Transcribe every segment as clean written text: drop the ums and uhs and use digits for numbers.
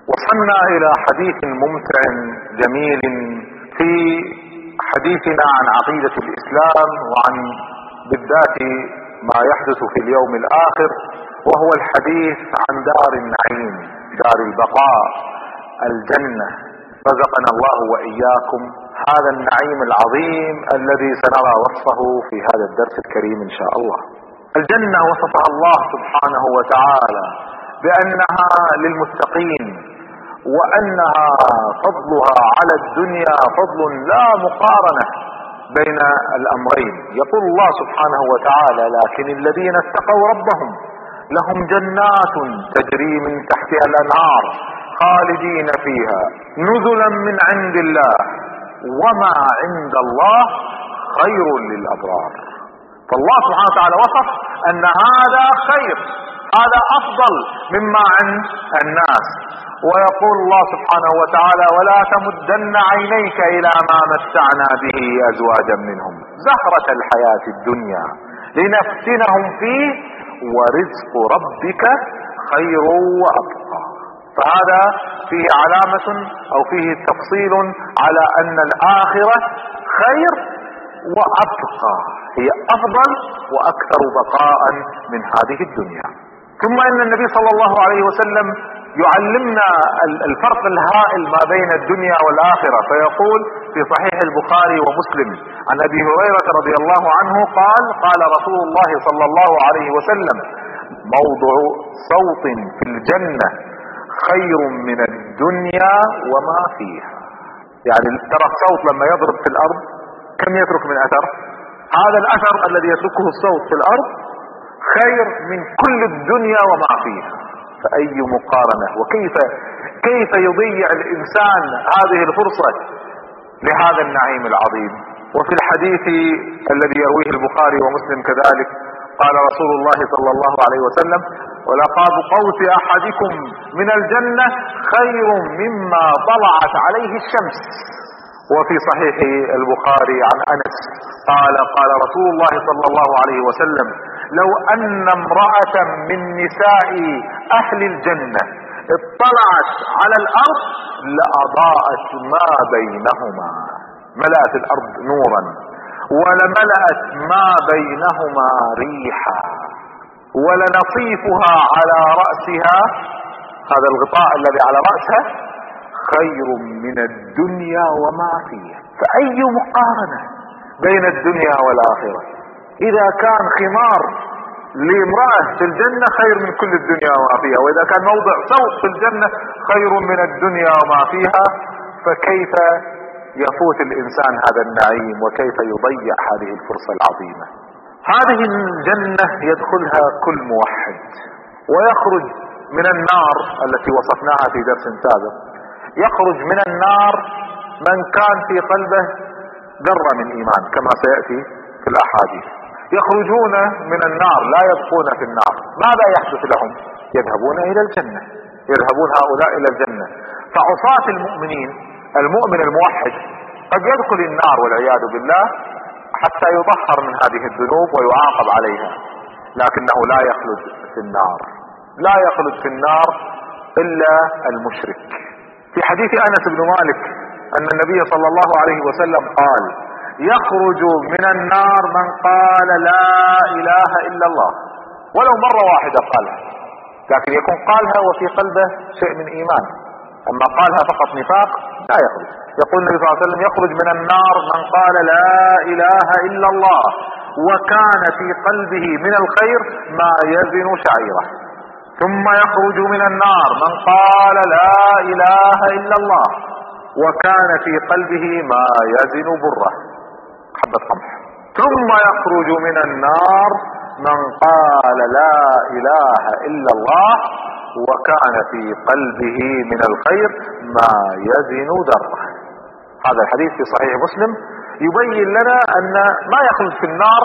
وصلنا الى حديث ممتع جميل في حديثنا عن عقيدة الاسلام وعن بالذات ما يحدث في اليوم الاخر، وهو الحديث عن دار النعيم، دار البقاء، الجنة. رزقنا الله واياكم هذا النعيم العظيم الذي سنرى وصفه في هذا الدرس الكريم ان شاء الله. الجنة وصفها الله سبحانه وتعالى بانها للمتقين، وانها فضلها على الدنيا فضل لا مقارنة بين الامرين. يقول الله سبحانه وتعالى: لكن الذين اتقوا ربهم لهم جنات تجري من تحتها الانهار خالدين فيها نزلا من عند الله وما عند الله خير للابرار. فالله سبحانه وتعالى وصف ان هذا خير، هذا افضل مما عند الناس. ويقول الله سبحانه وتعالى: ولا تمدن عينيك الى ما متعنا به ازواجا منهم زهرة الحياة الدنيا لنفتنهم فيه ورزق ربك خير وابقى. فهذا فيه علامة او فيه تفصيل على ان الاخرة خير وابقى، هي افضل واكثر بقاء من هذه الدنيا. ثم ان النبي صلى الله عليه وسلم يعلمنا الفرق الهائل ما بين الدنيا والاخرة، فيقول في صحيح البخاري ومسلم عن ابي هريرة رضي الله عنه قال: قال رسول الله صلى الله عليه وسلم: موضع صوت في الجنة خير من الدنيا وما فيها. يعني ترى الصوت لما يضرب في الارض كم يترك من اثر؟ هذا الاثر الذي يتركه الصوت في الارض خير من كل الدنيا وما فيها. فاي مقارنة، وكيف يضيع الانسان هذه الفرصة لهذا النعيم العظيم. وفي الحديث الذي يرويه البخاري ومسلم كذلك قال رسول الله صلى الله عليه وسلم: ولقاب قوس احدكم من الجنة خير مما طلعت عليه الشمس. وفي صحيح البخاري عن انس قال: قال رسول الله صلى الله عليه وسلم: لو ان امرأة من نساء اهل الجنة اطلعت على الارض لاضاءت ما بينهما، ملأت الارض نورا ولملأت ما بينهما ريحا، ولنصيفها على رأسها، هذا الغطاء الذي على رأسها، خير من الدنيا وما فيها. فأي مقارنة بين الدنيا والآخرة؟ إذا كان خمار لامرأة في الجنة خير من كل الدنيا وما فيها، وإذا كان موضع صوت في الجنة خير من الدنيا وما فيها، فكيف يفوت الإنسان هذا النعيم وكيف يضيع هذه الفرصة العظيمة؟ هذه الجنة يدخلها كل موحد، ويخرج من النار التي وصفناها في درس سابق. يخرج من النار من كان في قلبه ذرة من إيمان كما سيأتي في الأحاديث. يخرجون من النار لا يبقون في النار. ماذا يحدث لهم؟ يذهبون إلى الجنة، يذهبون هؤلاء إلى الجنة. فعصاة المؤمنين، المؤمن الموحد قد يدخل النار والعياذ بالله حتى يطهر من هذه الذنوب ويعاقب عليها، لكنه لا يخلد في النار، لا يخلد في النار إلا المشرك. في حديث أنس بن مالك أن النبي صلى الله عليه وسلم قال: يخرج من النار من قال لا إله إلا الله، ولو مرة واحدة قالها، لكن يكون قالها وفي قلبه شيء من إيمان، أما قالها فقط نفاق لا يخرج. يقول النبي صلى الله عليه وسلم: يخرج من النار من قال لا إله إلا الله وكان في قلبه من الخير ما يزن شعيرة. ثم يخرج من النار من قال لا إله إلا الله وكان في قلبه ما يزن بره، حبة قمح. ثم يخرج من النار من قال لا إله إلا الله وكان في قلبه من الخير ما يزن ذرة. هذا الحديث في صحيح مسلم يبين لنا أن ما يخلد في النار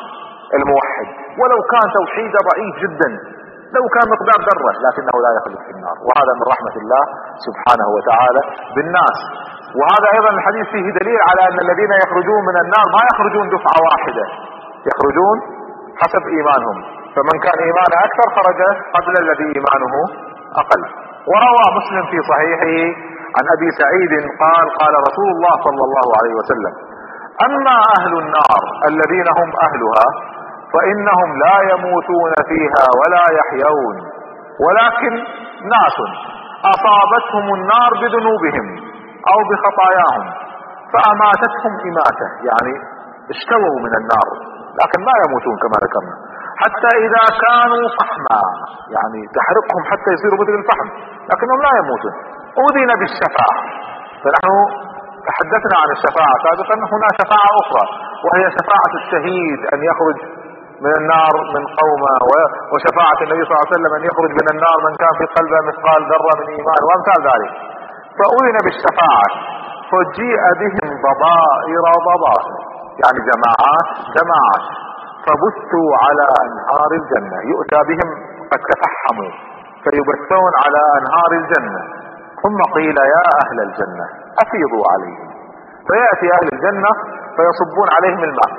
الموحد ولو كان توحيده ضعيف جدا، لو كان مقدار ذرة، لكنه لا يخلد في النار. وهذا من رحمة الله سبحانه وتعالى بالناس. وهذا أيضا الحديث فيه دليل على أن الذين يخرجون من النار ما يخرجون دفعة واحدة، يخرجون حسب إيمانهم، فمن كان إيمانه أكثر خرج قبل الذي إيمانه أقل. وروى مسلم في صحيحه عن ابي سعيد قال قال رسول الله صلى الله عليه وسلم: اما اهل النار الذين هم اهلها فانهم لا يموتون فيها ولا يحيون، ولكن ناس اصابتهم النار بذنوبهم او بخطاياهم فاماتتهم اماتة، يعني اشتووا من النار لكن لا يموتون كما ذكرنا، حتى اذا كانوا فحما، يعني تحرقهم حتى يصيروا مثل الفحم لكنهم لا يموتون، اذن بالشفاعة. فنحن تحدثنا عن الشفاعة سابقا، هنا شفاعة اخرى وهي شفاعة الشهيد ان يخرج من النار من قومه، وشفاعة النبي صلى الله عليه وسلم ان يخرج من النار من كان في قلبه مثقال ذرة من ايمان وامثال ذلك. فأذن بالشفاعة فجيء بهم ضبائر ضبائر، يعني جماعات فبثوا على انهار الجنة، يؤتى بهم قد تفحموا فيبثون على انهار الجنة، ثم قيل يا اهل الجنة افيضوا عليهم، فيأتي اهل الجنة فيصبون عليهم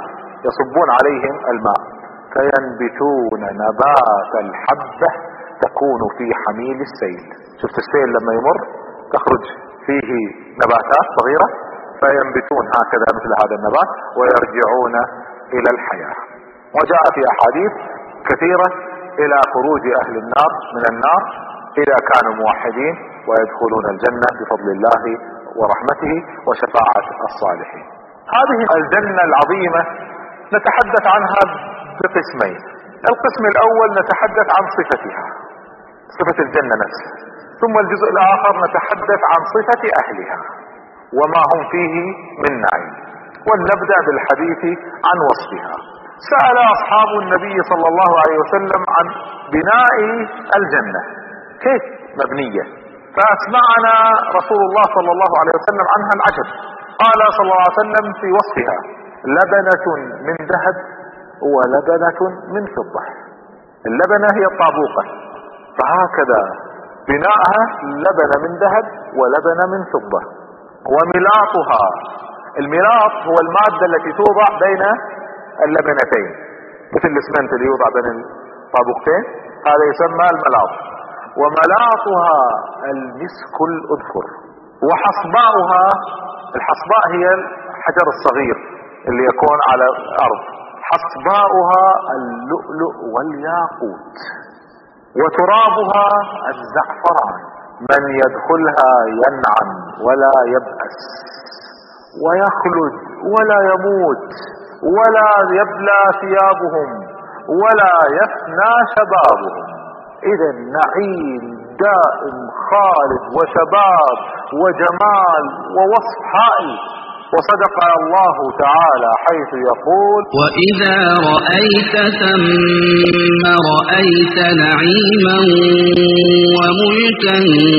الماء فينبتون نبات الحبة تكون في حميل السيل. شفت السيل لما يمر تخرج فيه نباتات صغيرة، فينبتون هكذا مثل هذا النبات ويرجعون الى الحياة. وجاء في احاديث كثيرة الى خروج اهل النار من النار اذا كانوا موحدين ويدخلون الجنة بفضل الله ورحمته وشفاعة الصالحين. هذه الجنة العظيمة نتحدث عنها بقسمين. القسم الاول نتحدث عن صفتها، صفة الجنة نفسها، ثم الجزء الاخر نتحدث عن صفة اهلها وما هم فيه من نعيم. ولنبدأ بالحديث عن وصفها. سأل اصحاب النبي صلى الله عليه وسلم عن بناء الجنة كيف مبنية، فاسمعنا رسول الله صلى الله عليه وسلم عنها العجب. قال صلى الله عليه وسلم في وصفها: لبنة من ذهب ولبنة من فضة. اللبنة هي الطابوقة، فهكذا بناءها لبنة من ذهب ولبنة من فضة. وملاطها، الملاط هو المادة التي توضع بين اللبنتين، مثل الاسمنت اللي يوضع بين الطابوقتين، هذا يسمى الملاط. وملاطها المسك الأذفر. وحصباؤها، الحصباء هي الحجر الصغير اللي يكون على الأرض، حصباؤها اللؤلؤ والياقوت. وترابها الزعفران. من يدخلها ينعم ولا يبأس ويخلد ولا يموت ولا يبلى ثيابهم ولا يفنى شبابهم. إذا النعيم دائم خالد وشباب وجمال ووصف هائل. وصدق الله تعالى حيث يقول: وإذا رأيت ثم رأيت نعيما وملكا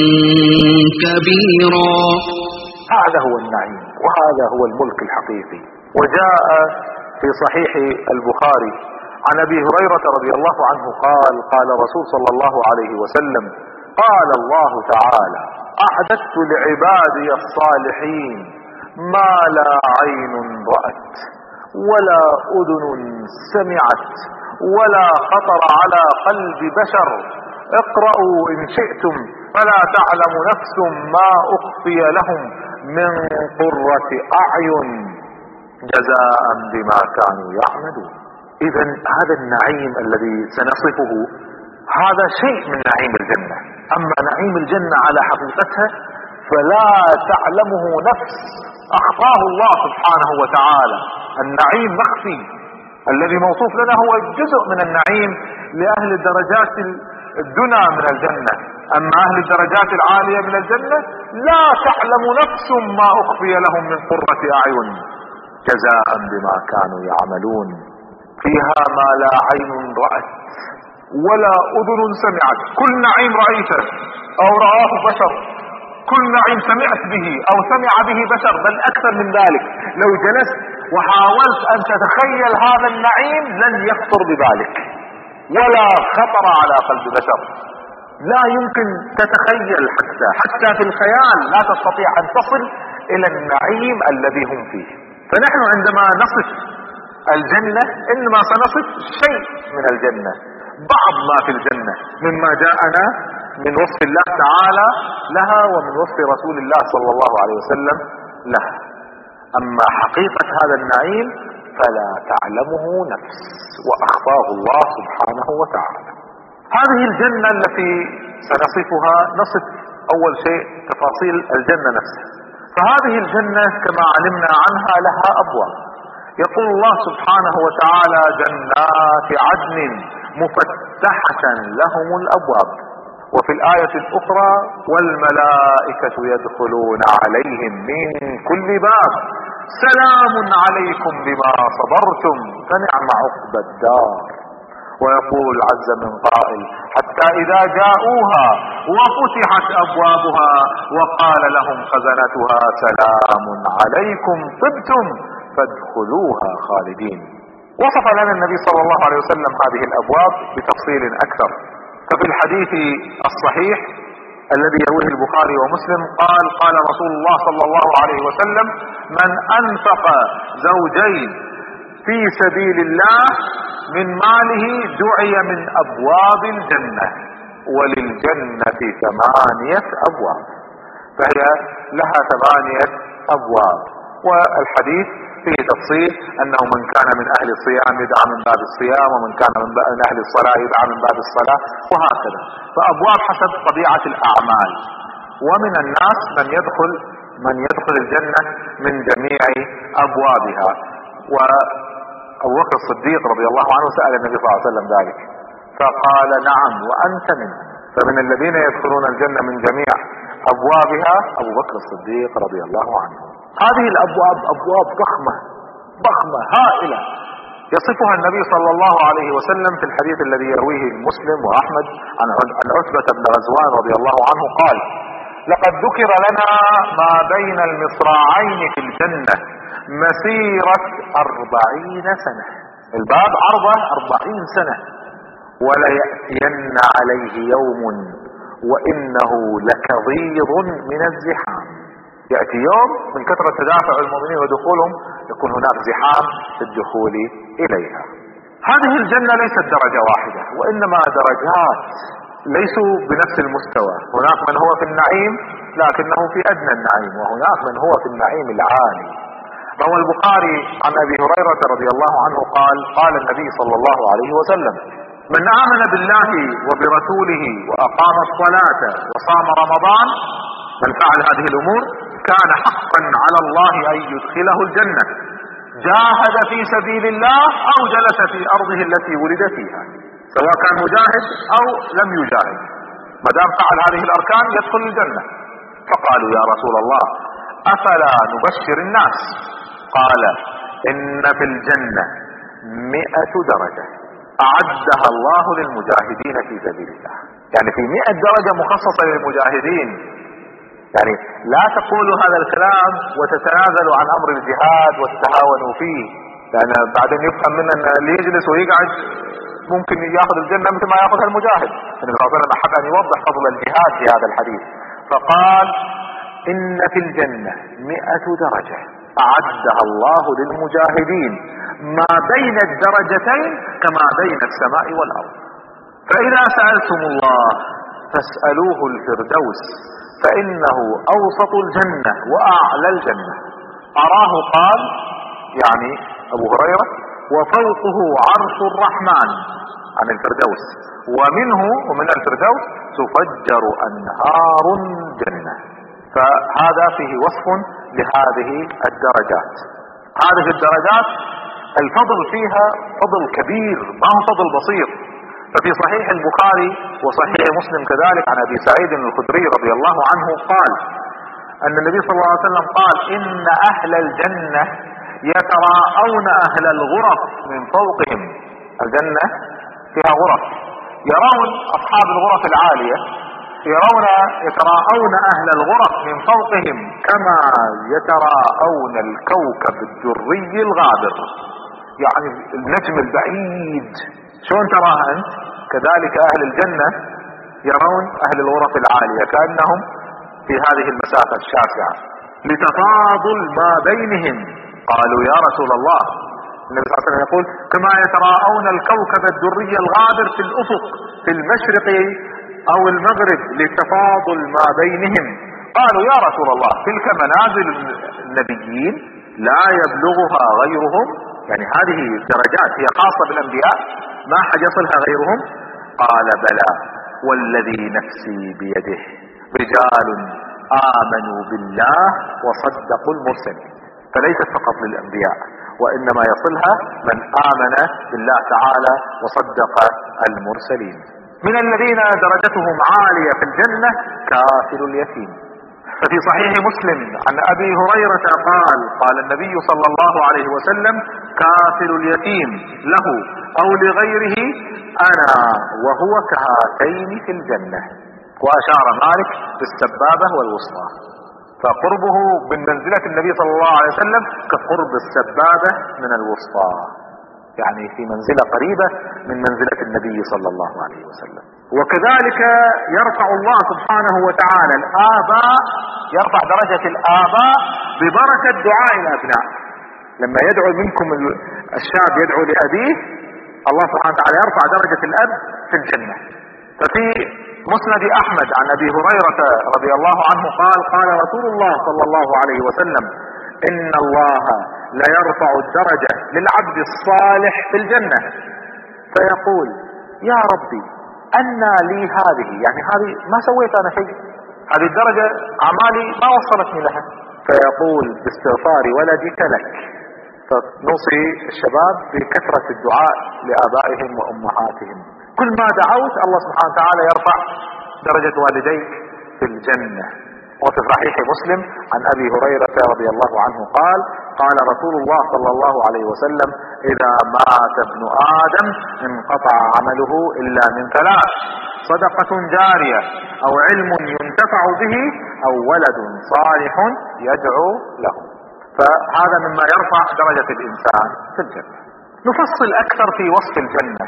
كبيرا. هذا هو النعيم وهذا هو الملك الحقيقي. وجاء في صحيح البخاري عن ابي هريرة رضي الله عنه قال: قال رسول صلى الله عليه وسلم: قال الله تعالى: اعددت لعبادي الصالحين ما لا عين رأت ولا اذن سمعت ولا خطر على قلب بشر. اقرأوا ان شئتم فلا تعلم نفس ما اخفي لهم من قرة اعين جزاء بما كانوا يعملون. اذا هذا النعيم الذي سنصفه هذا شيء من نعيم الجنة. اما نعيم الجنة على حقيقتها فلا تعلمه نفس، اخفاه الله سبحانه وتعالى. النعيم مخفي، الذي موصوف لنا هو جزء من النعيم لأهل الدرجات الدنى من الجنة. اما اهل الدرجات العالية من الجنة لا تعلم نفس ما اخفي لهم من قرة اعين جزاء بما كانوا يعملون. فيها ما لا عين رأت ولا اذن سمعت. كل نعيم رأيته او رآه بشر، كل نعيم سمعت به او سمع به بشر، بل اكثر من ذلك. لو جلست وحاولت ان تتخيل هذا النعيم لن يخطر ببالك ولا خطر على قلب بشر. لا يمكن تتخيل حتى في الخيال لا تستطيع ان تصل الى النعيم الذي هم فيه. فنحن عندما نصف الجنة انما سنصف شيء من الجنة، بعض ما في الجنة مما جاءنا من وصف الله تعالى لها ومن وصف رسول الله صلى الله عليه وسلم لها. اما حقيقة هذا النعيم فلا تعلمه نفس واخفاه الله سبحانه وتعالى. هذه الجنة التي سنصفها نصف اول شيء تفاصيل الجنة نفسها. فهذه الجنة كما علمنا عنها لها ابواب. يقول الله سبحانه وتعالى جنات عدن مفتحة لهم الابواب. وفي الآية الاخرى والملائكة يدخلون عليهم من كل باب سلام عليكم بما صبرتم فنعم عقبى الدار. ويقول عز من قائل حتى إذا جاءوها وفتحت أبوابها وقال لهم خزنتها سلام عليكم طبتم فادخلوها خالدين. وصف لنا النبي صلى الله عليه وسلم هذه الأبواب بتفصيل أكثر. ففي الحديث الصحيح الذي يرويه البخاري ومسلم قال رسول الله صلى الله عليه وسلم من أنفق زوجين في سبيل الله من ماله دعي من أبواب الجنة وللجنة 8 أبواب. فهي لها 8 أبواب. والحديث فيه تفصيل أنه من كان من أهل الصيام يدعى من باب الصيام ومن كان من أهل الصلاة يدعى من باب الصلاة وهكذا. فأبواب حسب طبيعة الأعمال. ومن الناس من يدخل الجنة من جميع أبوابها. وأبو بكر الصديق رضي الله عنه سأل النبي صلى الله عليه وسلم ذلك فقال نعم وأنت منه. فمن الذين يدخلون الجنة من جميع أبوابها أبو بكر الصديق رضي الله عنه. هذه الأبواب أبواب ضخمة هائلة يصفها النبي صلى الله عليه وسلم في الحديث الذي يرويه مسلم وأحمد عن عتبة بن غزوان رضي الله عنه قال لقد ذكر لنا ما بين المصراعين في الجنة مسيرة 40 سنة. الباب عرضه 40 سنة. وليأتين عليه يوم وإنه لكظيظ من الزحام. يأتي يوم من كثرة تدافع المؤمنين ودخولهم يكون هناك زحام في الدخول إليها. هذه الجنة ليست درجة واحدة وإنما درجات ليسوا بنفس المستوى. هناك من هو في النعيم لكنه في أدنى النعيم وهناك من هو في النعيم العالي. روى البخاري عن أبي هريرة رضي الله عنه قال النبي صلى الله عليه وسلم من آمن بالله وبرسوله وأقام الصلاة وصام رمضان من فعل هذه الأمور كان حقا على الله أن يدخله الجنة جاهد في سبيل الله أو جلس في أرضه التي ولد فيها سواء كان مجاهد أو لم يجاهد ما دام فعل هذه الأركان يدخل الجنة. فقالوا يا رسول الله أفلا نبشر الناس؟ قال إن في الجنة 100 درجة أعدها الله للمجاهدين في سبيل الله. يعني في 100 درجة مخصصة للمجاهدين. يعني لا تقولوا هذا الكلام وتتنازلوا عن أمر الجهاد وتتهاونوا فيه لأن بعدين يفهم منا أن اللي يجلس ويقعد ممكن يأخذ الجنة مثل ما يأخذها المجاهد. النبي صلى الله عليه وسلم أحب أن يوضح فضل الجهاد في هذا الحديث فقال إن في الجنة 100 درجة أعدها الله للمجاهدين ما بين الدرجتين كما بين السماء والأرض. فإذا سألتم الله فاسألوه الفردوس فإنه أوسط الجنة وأعلى الجنة. أراه قال يعني أبو هريرة وفوقه عرش الرحمن عن الفردوس ومن الفردوس تفجر أنهار الجنة. فهذا فيه وصف لهذه الدرجات. هذه الدرجات الفضل فيها فضل كبير ما هو فضل بسيط. ففي صحيح البخاري وصحيح مسلم كذلك عن أبي سعيد الخدري رضي الله عنه قال أن النبي صلى الله عليه وسلم قال إن أهل الجنة يتراءون أهل الغرف من فوقهم. الجنة فيها غرف يرون أصحاب الغرف العالية يتراءون أهل الغرف من فوقهم كما يتراءون الكوكب الدري الغابر. يعني النجم البعيد شلون تراها أنت كذلك أهل الجنة يرون أهل الغرف العالية كأنهم في هذه المسافة الشاسعة لتفاضل ما بينهم. قالوا يا رسول الله النبي صلى الله عليه وسلم يقول كما يتراءون الكوكب الدري الغابر في الأفق في المشرق او المغرب لتفاضل ما بينهم. قالوا يا رسول الله تلك منازل النبيين لا يبلغها غيرهم، يعني هذه درجات هي خاصة بالانبياء ما حد يصلها غيرهم. قال بلى والذي نفسي بيده رجال آمنوا بالله وصدقوا المرسلين. فليست فقط للانبياء وانما يصلها من آمن بالله تعالى وصدق المرسلين. من الذين درجتهم عالية في الجنة كافل اليتيم. ففي صحيح مسلم عن ابي هريرة قال النبي صلى الله عليه وسلم كافل اليتيم له او لغيره انا وهو كهاتين في الجنة. واشار مالك بالسبابة والوسطى، فقربه من منزلة النبي صلى الله عليه وسلم كقرب السبابة من الوسطى، يعني في منزلة قريبة من منزلة النبي صلى الله عليه وسلم. وكذلك يرفع الله سبحانه وتعالى الآباء، يرفع درجة الآباء ببركة دعاء الأبناء. لما يدعو منكم الشاب يدعو لأبيه الله سبحانه وتعالى يرفع درجة الأب في الجنة. ففي مسند أحمد عن أبي هريرة رضي الله عنه قال رسول الله صلى الله عليه وسلم إن الله لا يرفع الدرجة للعبد الصالح في الجنة فيقول يا ربي أنى لي هذه، يعني هذه ما سويت أنا شيء، هذه الدرجة أعمالي ما وصلتني لها. فيقول باستغفار ولدك لك. فنوصي الشباب بكثرة الدعاء لآبائهم وأمهاتهم. كل ما دعوت الله سبحانه وتعالى يرفع درجة والديك في الجنة. وفي صحيح مسلم عن أبي هريرة رضي الله عنه قال رسول الله صلى الله عليه وسلم إذا مات ابن آدم انقطع عمله إلا من ثلاث: صدقة جارية أو علم ينتفع به أو ولد صالح يدعو له. فهذا مما يرفع درجة الإنسان في الجنة. نفصل أكثر في وصف الجنة.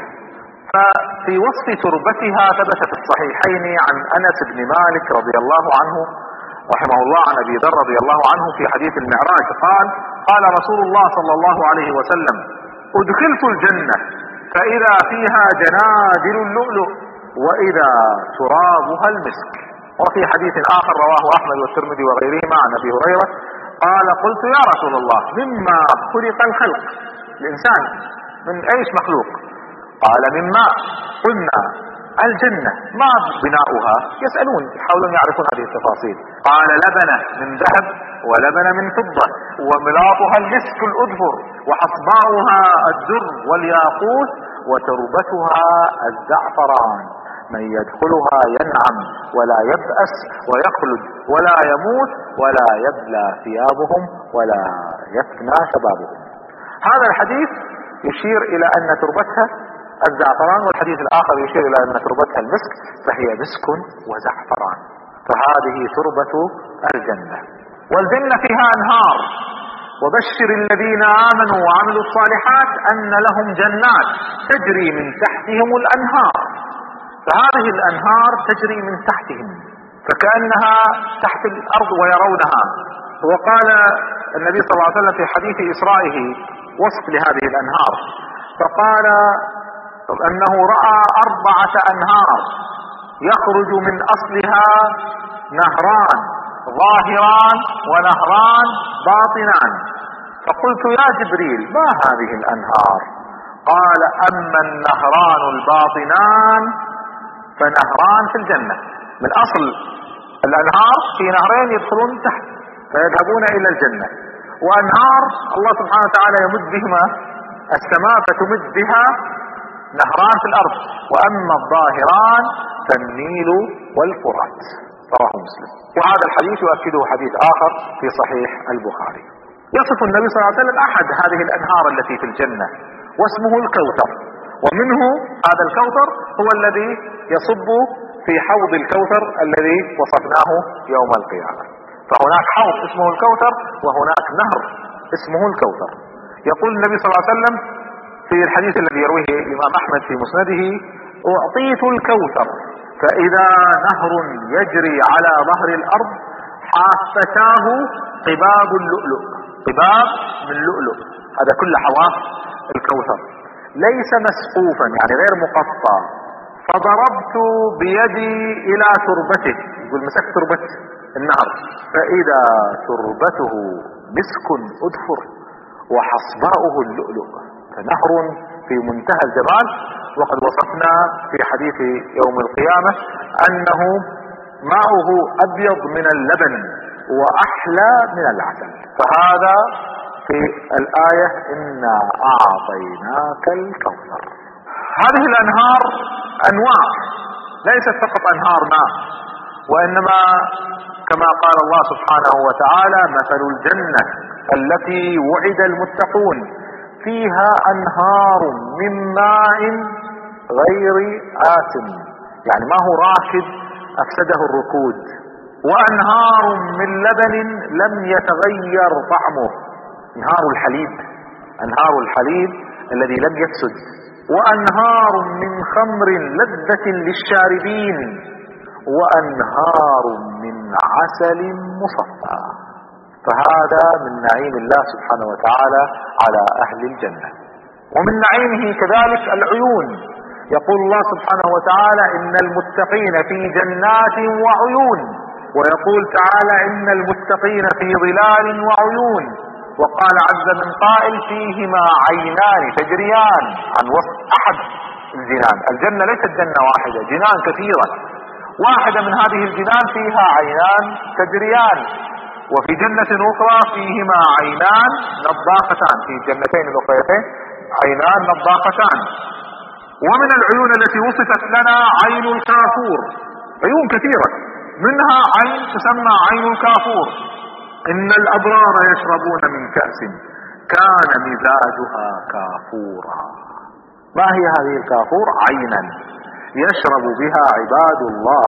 ففي وصف تربتها ثبت في الصحيحين عن أنس بن مالك رضي الله عنه رحمه الله عن أبي ذر رضي الله عنه في حديث المعراج قال رسول الله صلى الله عليه وسلم أدخلت الجنة فإذا فيها جنادل اللؤلؤ وإذا ترابها المسك. وفي حديث آخر رواه أحمد والترمذي وغيرهما عن أبي هريرة قلت يا رسول الله مما خلق الخلق، الإنسان من أيش مخلوق؟ قال من ماء. قلنا الجنة ما بناؤها؟ يسألون يحاولون يعرفون هذه التفاصيل. قال لبنة من ذهب ولبنة من فضة وملاطها المسك الأدفر وحصباؤها الدر والياقوت وتربتها الزعفران. من يدخلها ينعم ولا يبأس ويخلد ولا يموت ولا يبلى ثيابهم ولا يفنى شبابهم. هذا الحديث يشير إلى أن تربتها الزعفران، والحديث الآخر يشير إلى أن تربتها المسك، فهي مسك وزعفران. فهذه تربة الجنة. والجنة فيها أنهار. وبشر الذين آمنوا وعملوا الصالحات أن لهم جنات تجري من تحتهم الأنهار. فهذه الأنهار تجري من تحتهم فكأنها تحت الأرض ويرونها. وقال النبي صلى الله عليه وسلم في حديث إسرائه وصف لهذه الأنهار فقال أنه رأى 4 أنهار يخرج من أصلها نهران ظاهران ونهران باطنان. فقلت يا جبريل ما هذه الأنهار؟ قال أما النهران الباطنان فنهران في الجنة. من أصل الأنهار في نهرين يدخلون تحت فيذهبون إلى الجنة، وأنهار الله سبحانه وتعالى يمد بهما السماء فتمد بها نهران في الأرض. وأما الظاهران فالنيل والفرات. رواه مسلم. وهذا الحديث يؤكده حديث آخر في صحيح البخاري. يصف النبي صلى الله عليه وسلم أحد هذه الأنهار التي في الجنة واسمه الكوثر، ومنه هذا الكوثر هو الذي يصب في حوض الكوثر الذي وصفناه يوم القيامة. فهناك حوض اسمه الكوثر وهناك نهر اسمه الكوثر. يقول النبي صلى الله عليه وسلم في الحديث الذي يرويه الإمام أحمد في مسنده أعطيت الكوثر فإذا نهر يجري على ظهر الأرض حافتاه قباب اللؤلؤ. قباب من لؤلؤ، هذا كل حواف الكوثر، ليس مسقوفا يعني غير مقطع، فضربت بيدي الى تربته، يقول مسكت تربة النهر، فاذا تربته مسك ادفر وحصباؤه اللؤلؤ، فنهر في منتهى الجمال. وقد وصفنا في حديث يوم القيامة انه ماؤه ابيض من اللبن واحلى من العسل. فهذا في الآية إنا أعطيناك الكوثر. هذه الأنهار أنواع، ليست فقط أنهار ماء، وإنما كما قال الله سبحانه وتعالى مثل الجنة التي وعد المتقون فيها أنهار من ماء غير آسن، يعني ما هو راكد أفسده الركود، وأنهار من لبن لم يتغير طعمه، انهار الحليب، انهار الحليب الذي لم يفسد، وانهار من خمر لذة للشاربين، وانهار من عسل مصفى. فهذا من نعيم الله سبحانه وتعالى على اهل الجنة. ومن نعيمه كذلك العيون، يقول الله سبحانه وتعالى ان المتقين في جنات وعيون، ويقول تعالى ان المتقين في ظلال وعيون، وقال عز من قائل فيهما عينان تجريان، عن وصف احد الجنان. الجنة ليست جنة واحدة، جنان كثيرة، واحدة من هذه الجنان فيها عينان تجريان. وفي جنة اخرى فيهما عينان نضاختان، في الجنتين الاخريتين عينان نضاختان. ومن العيون التي وصفت لنا عين الكافور، عيون كثيرة، منها عين تسمى عين الكافور. ان الابرار يشربون من كأس كان مزاجها كافورا. ما هي هذه الكافور؟ عينا يشرب بها عباد الله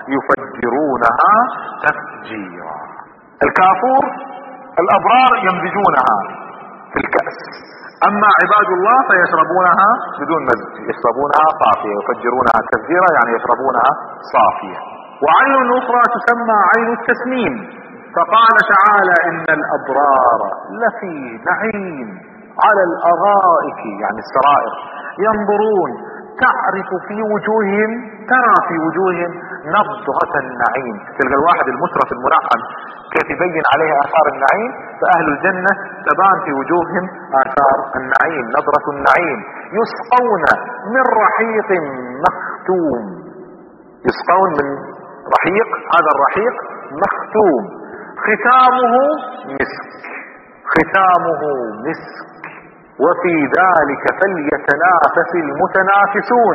يفجرونها تفجيرا. الكافور الابرار يمزجونها في الكأس، اما عباد الله فيشربونها بدون مزج، يشربونها صافية، يفجرونها تفجيرا يعني يشربونها صافية. وعين اخرى تسمى عين التسنيم، فقال تعالى ان الابرار لفي نعيم على الارائك، يعني السرائر، ينظرون تعرف في وجوههم، ترى في وجوههم نضرة النعيم. تلقى الواحد المترف المنعم كيف يبين عليه اثار النعيم، فاهل الجنة تبان في وجوههم اثار النعيم، نضرة النعيم. يسقون من رحيق مختوم، يسقون من رحيق، هذا الرحيق مختوم ختامه مسك، ختامه مسك، وفي ذلك فليتنافس المتنافسون،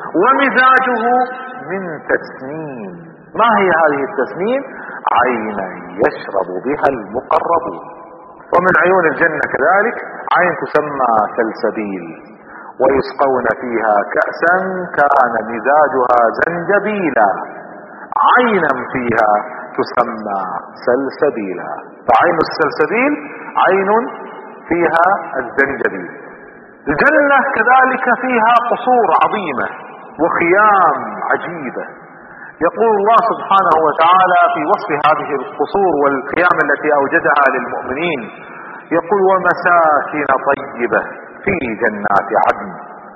ومزاجه من تسنيم. ما هي هذه التسنيم؟ عينا يشرب بها المقربون. ومن عيون الجنة كذلك عين تسمى سلسبيل، ويسقون فيها كأسا كان مزاجها زنجبيلا، عينا فيها تسمى سلسبيلا. فعين السلسبيل عين فيها الزنجبيل. الجنة كذلك فيها قصور عظيمة وخيام عجيبة. يقول الله سبحانه وتعالى في وصف هذه القصور والخيام التي اوجدها للمؤمنين، يقول ومساكن طيبة في جنات عدن،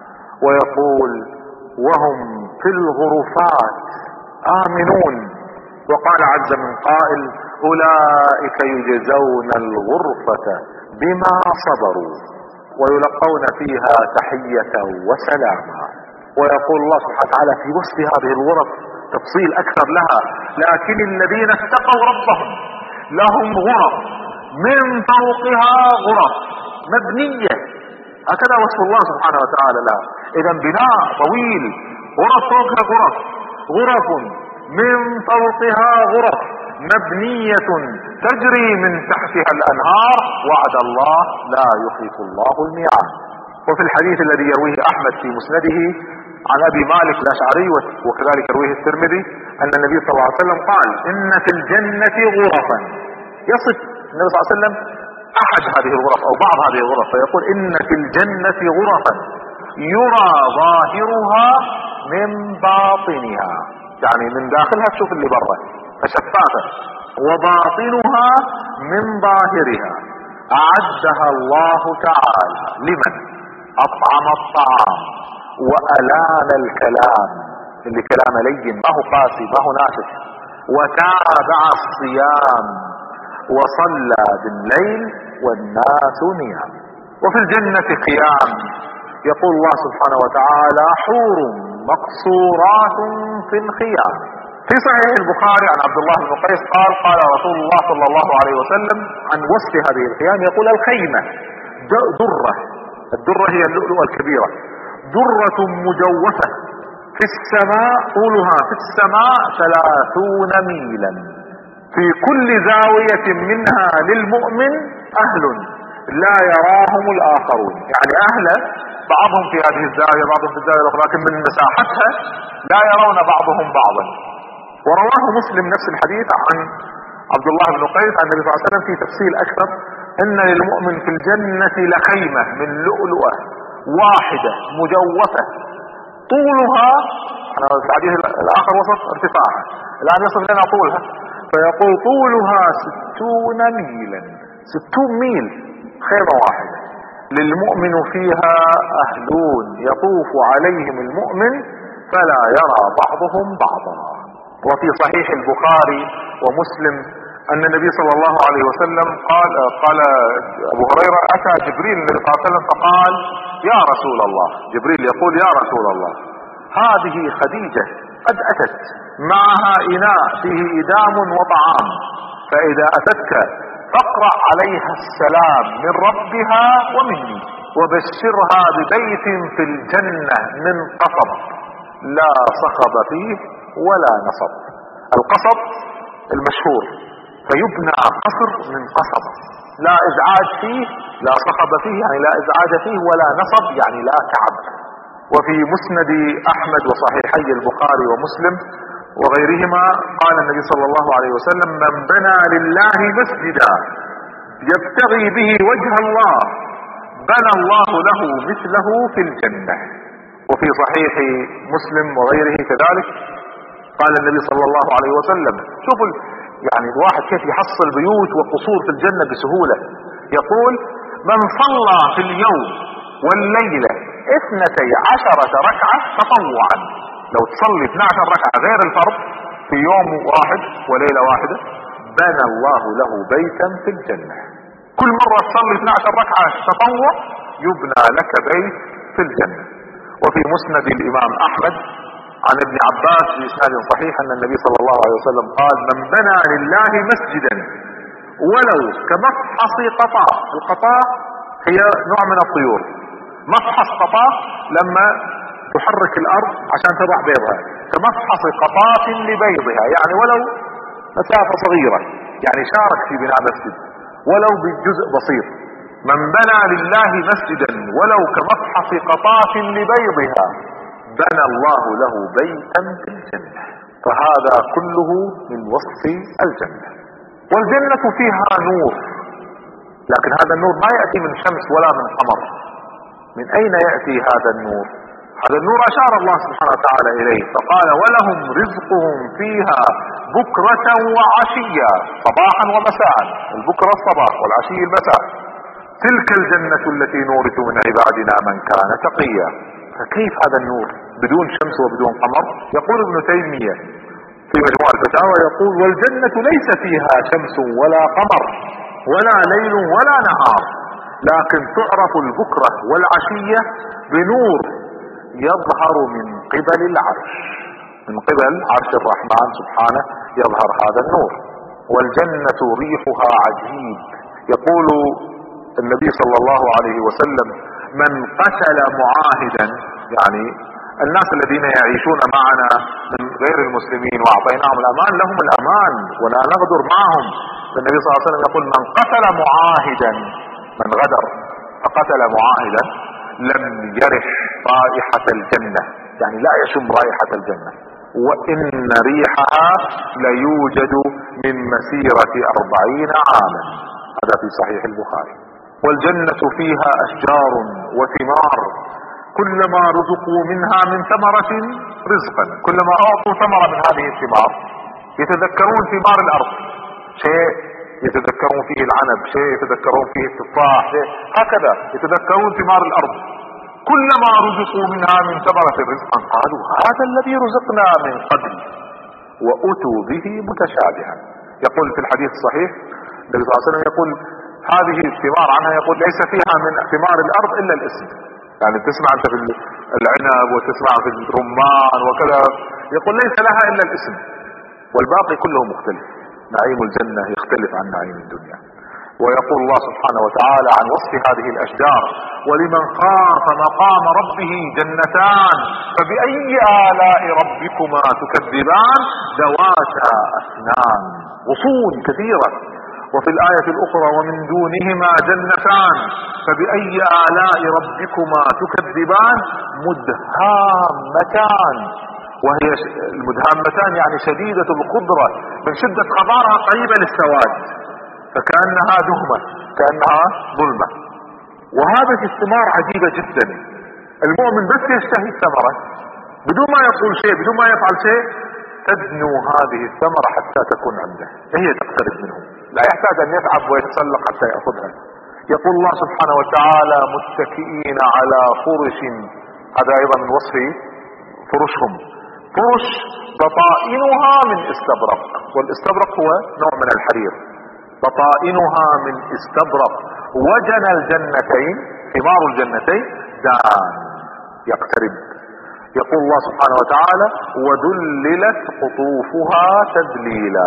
ويقول وهم في الغرفات آمنون. وقال عز من قائل أولئك يجزون الغرفة بما صبروا ويلقون فيها تحية وسلاما. ويقول الله سبحانه وتعالى في وصف هذه الغرف تفصيل أكثر لها، لكن الذين اتقوا ربهم لهم غرف من فوقها غرف مبنية، هكذا وصف الله سبحانه وتعالى لها. إذا بناء طويل، غرف فوقها غرف، غرف من فوقها غرف مبنية تجري من تحتها الأنهار، وعد الله لا يخلف الله الميعاد. وفي الحديث الذي يرويه أحمد في مسنده عن أبي مالك الأشعري وكذلك يرويه الترمذي أن النبي صلى الله عليه وسلم قال إن في الجنة غرفا، يصف النبي صلى الله عليه وسلم أحد هذه الغرف أو بعض هذه الغرف، فيقول إن في الجنة غرفا يرى ظاهرها من باطنها، يعني من داخلها تشوف اللي برا فشفافة، وباطنها من ظاهرها أعدها الله تعالى لمن أطعم الطعام وألان الكلام اللي كلامه لين ما هو قاسي ما هو ناشف. وتابع الصيام وصلى بالليل والناس نيام. وفي الجنة قيام، يقول الله سبحانه وتعالى حور مقصورات في الخيام. في صحيح البخاري عن عبد الله بن قيس قال قال رسول الله صلى الله عليه وسلم عن وصف هذه الخيام يقول الخيمة درة، الدرة هي اللؤلؤة الكبيرة، درة مجوفة في السماء، طولها في السماء 30 ميلا، في كل زاوية منها للمؤمن أهل لا يراهم الآخرون. يعني أهل بعضهم في هذه الزاوية بعضهم في الزاوية الأخرى، لكن من مساحتها لا يرون بعضهم بعضا. ورواه مسلم نفس الحديث عن عبد الله بن قيس عن النبي صلى الله عليه وسلم في تفصيل أكثر إن للمؤمن في الجنة لخيمة من لؤلؤة واحدة مجوفة طولها، الحديث الآخر وصف ارتفاعها، الآن يصف لنا طولها، فيقول طولها 60 ميلا، 60 ميل خيمة واحدة. للمؤمن فيها أهلون يطوف عليهم المؤمن فلا يرى بعضهم بعضا. وفي صحيح البخاري ومسلم أن النبي صلى الله عليه وسلم قال أبو هريرة أتى جبريل النبي صلى الله عليه وسلم فقال يا رسول الله، جبريل يقول يا رسول الله هذه خديجة قد أتت معها إناء فيه إدام وطعام، فإذا أتتك فاقرأ عليها السلام من ربها ومني، وبشرها ببيت في الجنة من قصب لا صخب فيه ولا نصب. القصب المشهور، فيبنى قصر من قصب لا ازعاج فيه لا صخب فيه يعني لا ازعاج فيه ولا نصب يعني لا تعب. وفي مسند احمد وصحيحي البخاري ومسلم وغيرهما قال النبي صلى الله عليه وسلم من بنى لله مسجدا يبتغي به وجه الله بنى الله له مثله في الجنة. وفي صحيح مسلم وغيره كذلك قال النبي صلى الله عليه وسلم، شوفوا يعني الواحد كيف يحصل بيوت وقصور في الجنة بسهولة، يقول من صلى في اليوم والليلة 12 ركعة تطوعا، لو تصلي 12 ركعة غير الفرض في يوم واحد وليلة واحدة بنى الله له بيتا في الجنة. كل مرة تصلي 12 ركعة تطوع يبنى لك بيت في الجنة. وفي مسند الإمام أحمد عن ابن عباس بإسناد صحيح أن النبي صلى الله عليه وسلم قال من بنى لله مسجدا ولو كمفحص قطاف، القطاف هي نوع من الطيور، مفحص قطاف لما تحرك الأرض عشان تضع بيضها، كمفحص قطاف لبيضها يعني ولو مسافة صغيرة، يعني شارك في بناء مسجد ولو بجزء بسيط. من بنى لله مسجدا ولو كمفحص قطاف لبيضها بنى الله له بيتا في الجنة. فهذا كله من وصف الجنة. والجنة فيها نور، لكن هذا النور ما يأتي من شمس ولا من قمر. من أين يأتي هذا النور؟ هذا النور أشار الله سبحانه وتعالى إليه فقال ولهم رزقهم فيها بكرة وعشيا، صباحا ومساء، البكرة الصباح والعشي المساء. تلك الجنة التي نورث من عبادنا من كان تقيا. فكيف هذا النور بدون شمس وبدون قمر؟ يقول ابن تيمية في مجموع الفتاوى يقول والجنة ليس فيها شمس ولا قمر ولا ليل ولا نهار، لكن تعرف البكرة والعشية بنور يظهر من قبل العرش، من قبل عرش الرحمن سبحانه يظهر هذا النور. والجنة ريحها عجيب. يقول النبي صلى الله عليه وسلم من قتل معاهدا، يعني الناس الذين يعيشون معنا من غير المسلمين واعطيناهم الامان لهم الامان ولا نغدر معهم. النبي صلى الله عليه وسلم يقول من قتل معاهدا، من غدر فقتل معاهدا لم يرح رائحة الجنة، يعني لا يشم رائحة الجنة، وإن ريحها ليوجد من مسيرة 40 عاما. هذا في صحيح البخاري. والجنة فيها أشجار وثمار كلما رزقوا منها من ثمرة رزقا، كلما أعطوا ثمرة من هذه الثمار يتذكرون ثمار الأرض، شيء يتذكرون فيه العنب، شيء يتذكرون فيه التفاح، شيء هكذا يتذكرون ثمار الأرض. كلما رزقوا منها من ثمرة رزقا قالوا هذا الذي رزقنا من قبل وأتوا به متشابها. يقول في الحديث الصحيح النبي صلى الله عليه وسلم يقول هذه الثمار عنها يقول ليس فيها من ثمار الأرض إلا الاسم. يعني تسمع أنت في العنب وتسمع في الرمان وكذا، يقول ليس لها إلا الاسم والباقي كله مختلف. نعيم الجنة يختلف عن نعيم الدنيا. ويقول الله سبحانه وتعالى عن وصف هذه الأشجار ولمن خاف مقام ربه جنتان فبأي آلاء ربكما تكذبان ذواتا أفنان، غصون كثيرة. وفي الآية الأخرى ومن دونهما جنتان فبأي آلاء ربكما تكذبان مدهامتان، وهي المدهامتان يعني شديدة القدرة من شدة خضارها قريبة للسواد، فكأنها دهمة كأنها ظلمة. وهذه الثمار عجيبة جدا. المؤمن بس يشتهي الثمرة بدون ما يقول شيء بدون ما يفعل شيء، تدنو هذه الثمرة حتى تكون عنده، هي تقترب منه، لا يحتاج ان يتعب ويتسلق حتى يأخذها. يقول الله سبحانه وتعالى متكئين على فرش، هذا ايضا من وصف فرشهم، فرش بطائنها من استبرق، والاستبرق هو نوع من الحرير، بطائنها من استبرق وجنى الجنتين ثمار الجنتين دان يقترب. يقول الله سبحانه وتعالى وذللت قطوفها تذليلا،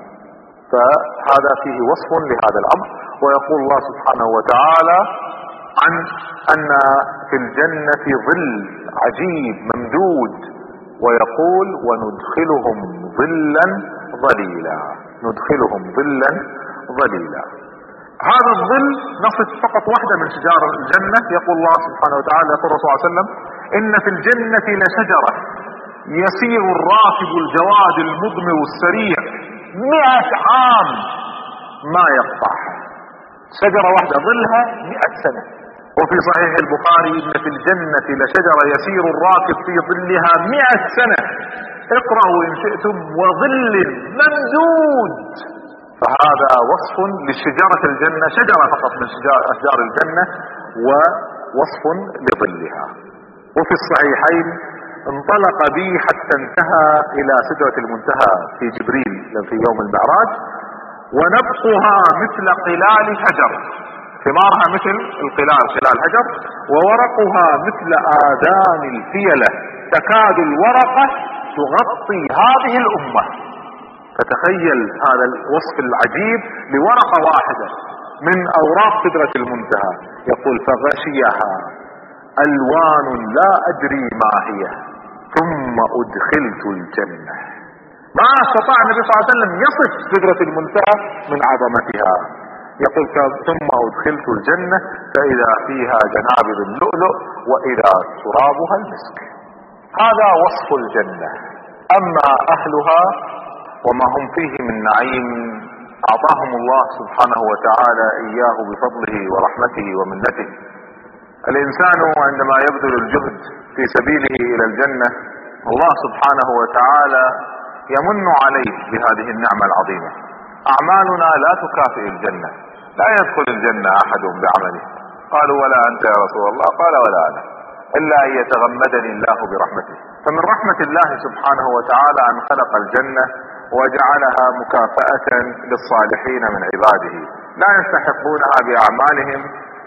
فهذا فيه وصف لهذا الامر. ويقول الله سبحانه وتعالى عن ان في الجنة ظل عجيب ممدود، ويقول وندخلهم ظلا ظليلا، ندخلهم ظلا ظليلا. هذا الظل نصف فقط واحدة من شجار الجنة. يقول الله سبحانه وتعالى يقول الرسول صلى الله عليه وسلم إن في الجنة لشجرة يسير الراكب الجواد المضمر السريع 100 عام ما يقطعها، شجرة واحدة ظلها 100 سنة. وفي صحيح البخاري إن في الجنة لشجرة يسير الراكب في ظلها 100 سنة، اقرأوا إن شئتم وظل ممدود. فهذا وصف لشجرة الجنة، شجرة فقط من أشجار الجنة، ووصف لظلها. وفي الصحيحين انطلق بي حتى انتهى إلى سدرة المنتهى في جبريل في يوم المعراج، ونبقها مثل قلال حجر، ثمارها مثل القلال خلال حجر، وورقها مثل آذان الفيلة، تكاد الورقة تغطي هذه الأمة. فتخيل هذا الوصف العجيب لورقة واحدة من أوراق سدرة المنتهى. يقول فغشيها ألوان لا أدري ما هي ثم أدخلت الجنة. ما استطاع النبي صلى الله عليه وسلم يصف سدرة المنتهى من عظمتها. يقول ثم أدخلت الجنة فإذا فيها جنابذ اللؤلؤ وإذا ترابها المسك. هذا وصف الجنة. أما أهلها وما هم فيه من نعيم أعطاهم الله سبحانه وتعالى إياه بفضله ورحمته ومنته. الإنسان عندما يبذل الجهد في سبيله إلى الجنة الله سبحانه وتعالى يمن عليه بهذه النعمة العظيمة. أعمالنا لا تكافئ الجنة، لا يدخل الجنة أحد بعمله. قالوا ولا أنت يا رسول الله؟ قال ولا أنا، إلا أن يتغمدني الله برحمته. فمن رحمة الله سبحانه وتعالى أن خلق الجنة وجعلها مكافأة للصالحين من عباده، لا يستحقونها بأعمالهم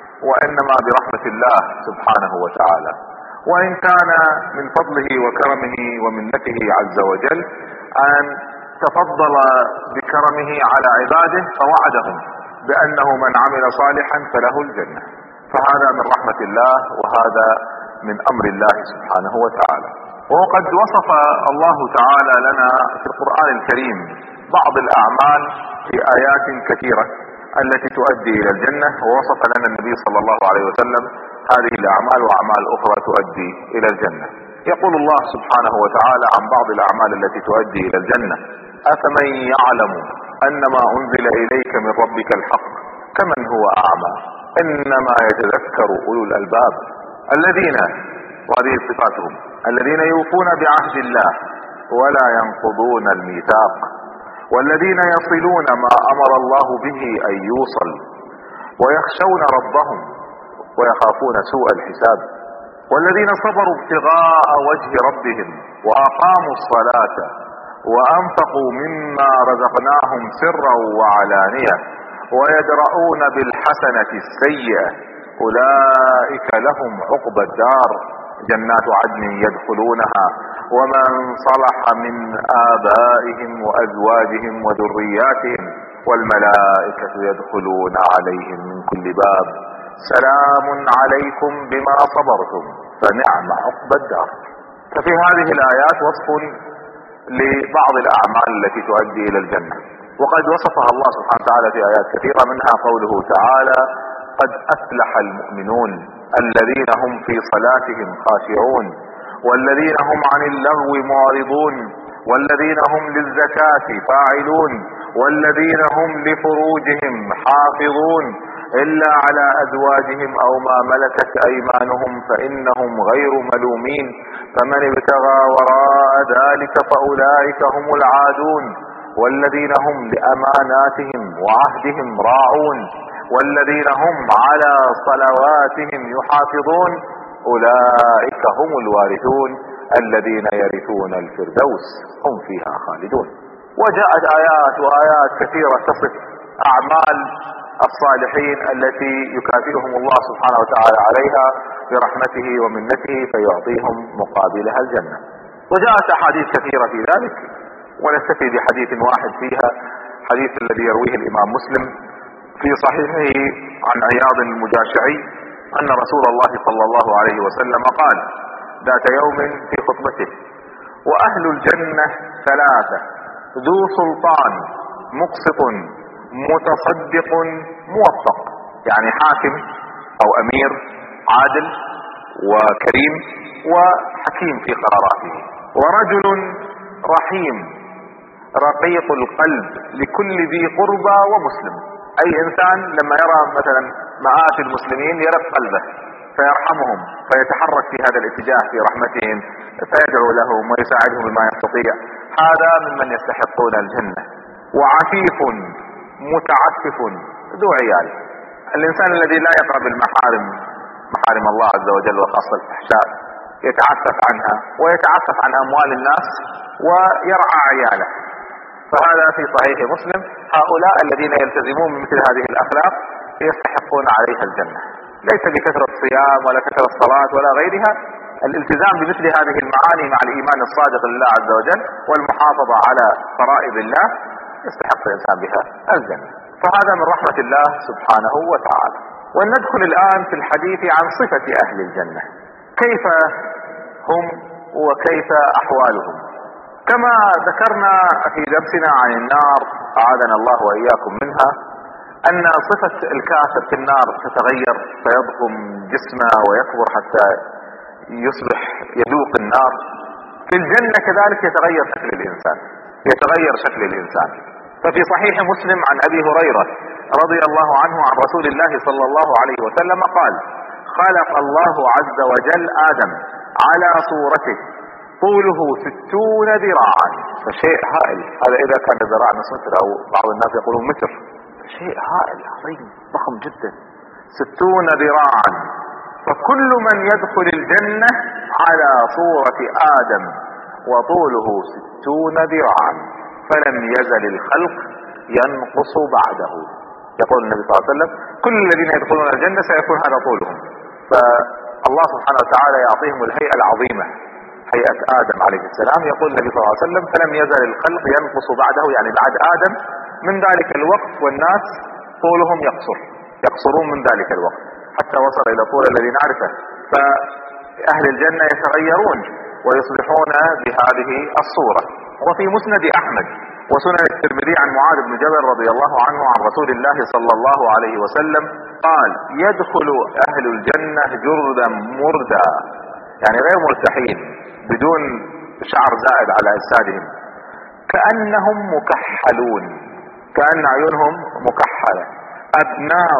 وإنما برحمة الله سبحانه وتعالى. وإن كان من فضله وكرمه ومنته عز وجل أن تفضل بكرمه على عباده فوعدهم بأنه من عمل صالحا فله الجنة. فهذا من رحمة الله وهذا من أمر الله سبحانه وتعالى. وقد وصف الله تعالى لنا في القرآن الكريم بعض الأعمال في آيات كثيرة التي تؤدي إلى الجنة، ووصف لنا النبي صلى الله عليه وسلم هذه الأعمال وأعمال أخرى تؤدي إلى الجنة. يقول الله سبحانه وتعالى عن بعض الأعمال التي تؤدي إلى الجنة أفمن يعلم أنما أنزل إليك من ربك الحق كمن هو أعمى إنما يتذكر أولو الألباب الذين، وهذه صفاتهم، الذين يوفون بعهد الله ولا ينقضون الميثاق والذين يصلون ما أمر الله به أن يوصل ويخشون ربهم ويخافون سوء الحساب. والذين صبروا ابتغاء وجه ربهم وأقاموا الصلاة وأنفقوا مما رزقناهم سرا وعلانية ويدرؤون بالحسنة السيئة أولئك لهم عقبى الدار جنات عدن يدخلونها ومن صلح من آبائهم وأزواجهم وذرياتهم والملائكة يدخلون عليهم من كل باب سلام عليكم بما صبرتم فنعم عقبى الدار. ففي هذه الآيات وصف لبعض الأعمال التي تؤدي إلى الجنة، وقد وصفها الله سبحانه وتعالى في آيات كثيرة، منها قوله تعالى قد أفلح المؤمنون الذين هم في صلاتهم خاشعون والذين هم عن اللغو معرضون والذين هم للزكاة فاعلون والذين هم لفروجهم حافظون إلا على أزواجهم أو ما ملكت أيمانهم فإنهم غير ملومين فمن ابتغى وراء ذلك فأولئك هم العادون والذين هم لأماناتهم وعهدهم راعون والذين هم على صلواتهم يحافظون أولئك هم الوارثون الذين يرثون الفردوس هم فيها خالدون. وجاءت آيات وآيات كثيرة تصف أعمال الصالحين التي يكافئهم الله سبحانه وتعالى عليها برحمته ومنته فيعطيهم مقابلها الجنة. وجاءت أحاديث كثيرة في ذلك، ونكتفي بحديث واحد فيها، حديث الذي يرويه الإمام مسلم في صحيحه عن عياض المجاشعي أن رسول الله صلى الله عليه وسلم قال ذات يوم في خطبته وأهل الجنة ثلاثة ذو سلطان مقسط متصدق موفق، يعني حاكم أو أمير عادل وكريم وحكيم في قراراته، ورجل رحيم رقيق القلب لكل ذي قربى ومسلم. أي إنسان لما يرى مثلا مآت المسلمين يرق قلبه فيرحمهم فيتحرك في هذا الاتجاه في رحمتهم فيدعو لهم ويساعدهم بما يستطيع، هذا ممن يستحقون الجنة. وعفيف متعفف ذو عيال، الإنسان الذي لا يقرب محارم الله عز وجل وخاصة الفحشاء، يتعفف عنها ويتعفف عن أموال الناس ويرعى عياله، فهذا في صحيح مسلم. هؤلاء الذين يلتزمون بمثل هذه الأخلاق يستحقون عليها الجنة، ليس بكثرة الصيام ولا كثرة الصلاة ولا غيرها، الالتزام بمثل هذه المعاني مع الإيمان الصادق لله عز وجل والمحافظة على فرائض الله يستحق الإنسان بها الجنة. فهذا من رحمة الله سبحانه وتعالى. وندخل الآن في الحديث عن صفة أهل الجنة، كيف هم وكيف أحوالهم. كما ذكرنا في درسنا عن النار أعاذنا الله وإياكم منها أن صفة الكافر في النار تتغير فيضخم جسمه ويكبر حتى يصبح يذوق النار. في الجنة كذلك يتغير شكل الإنسان. ففي صحيح مسلم عن أبي هريرة رضي الله عنه عن رسول الله صلى الله عليه وسلم قال خلق الله عز وجل آدم على صورته طوله 60 ذراعا، فشيء هائل هذا، إذا كان ذراع نصف متر أو بعض الناس يقولون متر، شيء هائل عظيم ضخم جدا، 60 ذراعا. فكل من يدخل الجنة على صورة آدم وطوله 60 ذراعا فلم يزل الخلق ينقص بعده. يقول النبي صلى الله عليه وسلم كل الذين يدخلون الجنة سيكون هذا طولهم، فالله سبحانه وتعالى يعطيهم الهيئة العظيمة هيئة آدم عليه السلام. يقول النبي صلى الله عليه وسلم فلم يزل الخلق ينقص بعده، يعني بعد آدم من ذلك الوقت والناس طولهم يقصرون من ذلك الوقت حتى وصل إلى طول الذي نعرفه. فأهل الجنة يتغيرون ويصبحون بهذه الصورة. وفي مسند أحمد وسنن الترمذي عن معاذ بن جبل رضي الله عنه عن رسول الله صلى الله عليه وسلم قال يدخل أهل الجنة جردا مردا، يعني غير مرتاحين بدون شعر زائد على أجسادهم، كأنهم مكحلون، كأن عيونهم مكحلة، أبناء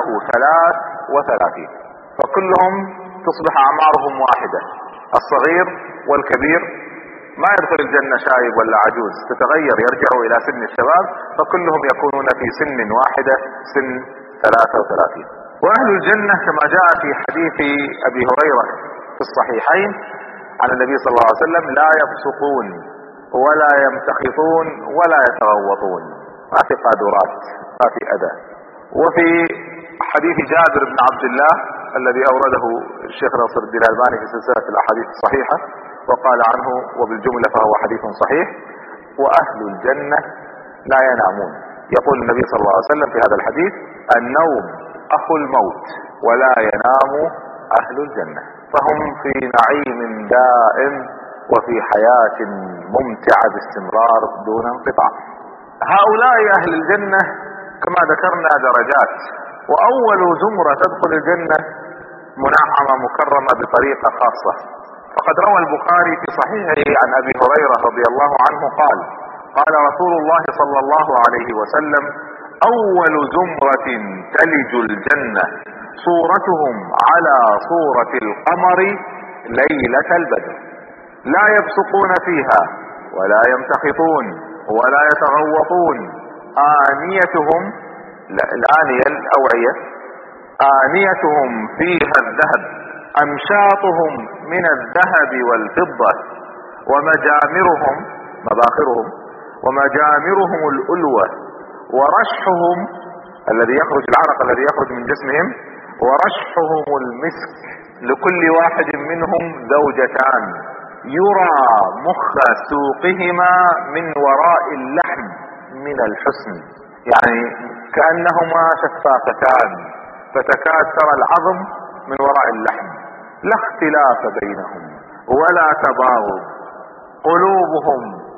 33، فكلهم تصبح أعمارهم واحدة، الصغير والكبير، ما يدخل الجنة شايب ولا عجوز، تتغير يرجعوا إلى سن الشباب، فكلهم يكونون في سن واحدة سن 33. وأهل الجنة كما جاء في حديث أبي هريرة في الصحيحين عن النبي صلى الله عليه وسلم: لا يبصقون ولا يمتخطون ولا يتغوطون، ما في قادرات، ما في أذى. وفي حديث جابر بن عبد الله الذي أورده الشيخ ناصر الدين الألباني في سلسلة الأحاديث الصحيحة وقال عنه وبالجملة فهو حديث صحيح: وأهل الجنة لا ينامون. يقول النبي صلى الله عليه وسلم في هذا الحديث: النوم أخو الموت ولا ينام أهل الجنة، فهم في نعيم دائم وفي حياة ممتعة باستمرار دون انقطاع. هؤلاء أهل الجنة كما ذكرنا درجات، وأول زمرة تدخل الجنة منعمة مكرمة بطريقة خاصة. فقد روى البخاري في صحيحه عن أبي هريرة رضي الله عنه قال: قال رسول الله صلى الله عليه وسلم: أول زمرة تلج الجنة صورتهم على صورة القمر ليلة البدر، لا يبصقون فيها ولا يمتخطون ولا يتغوطون، آنيتهم الآنية الأوعية آنيتهم فيها الذهب، أمشاطهم من الذهب والفضة، ومجامرهم مباخرهم ومجامرهم الألوة، ورشحهم الذي يخرج العرق الذي يخرج من جسمهم، ورشحهم المسك، لكل واحد منهم زوجتان يرى مخ سوقهما من وراء اللحم من الحسن، يعني كأنهما شفافتان فتكاد ترى العظم من وراء اللحم، لا اختلاف بينهم ولا تباغض، قلوبهم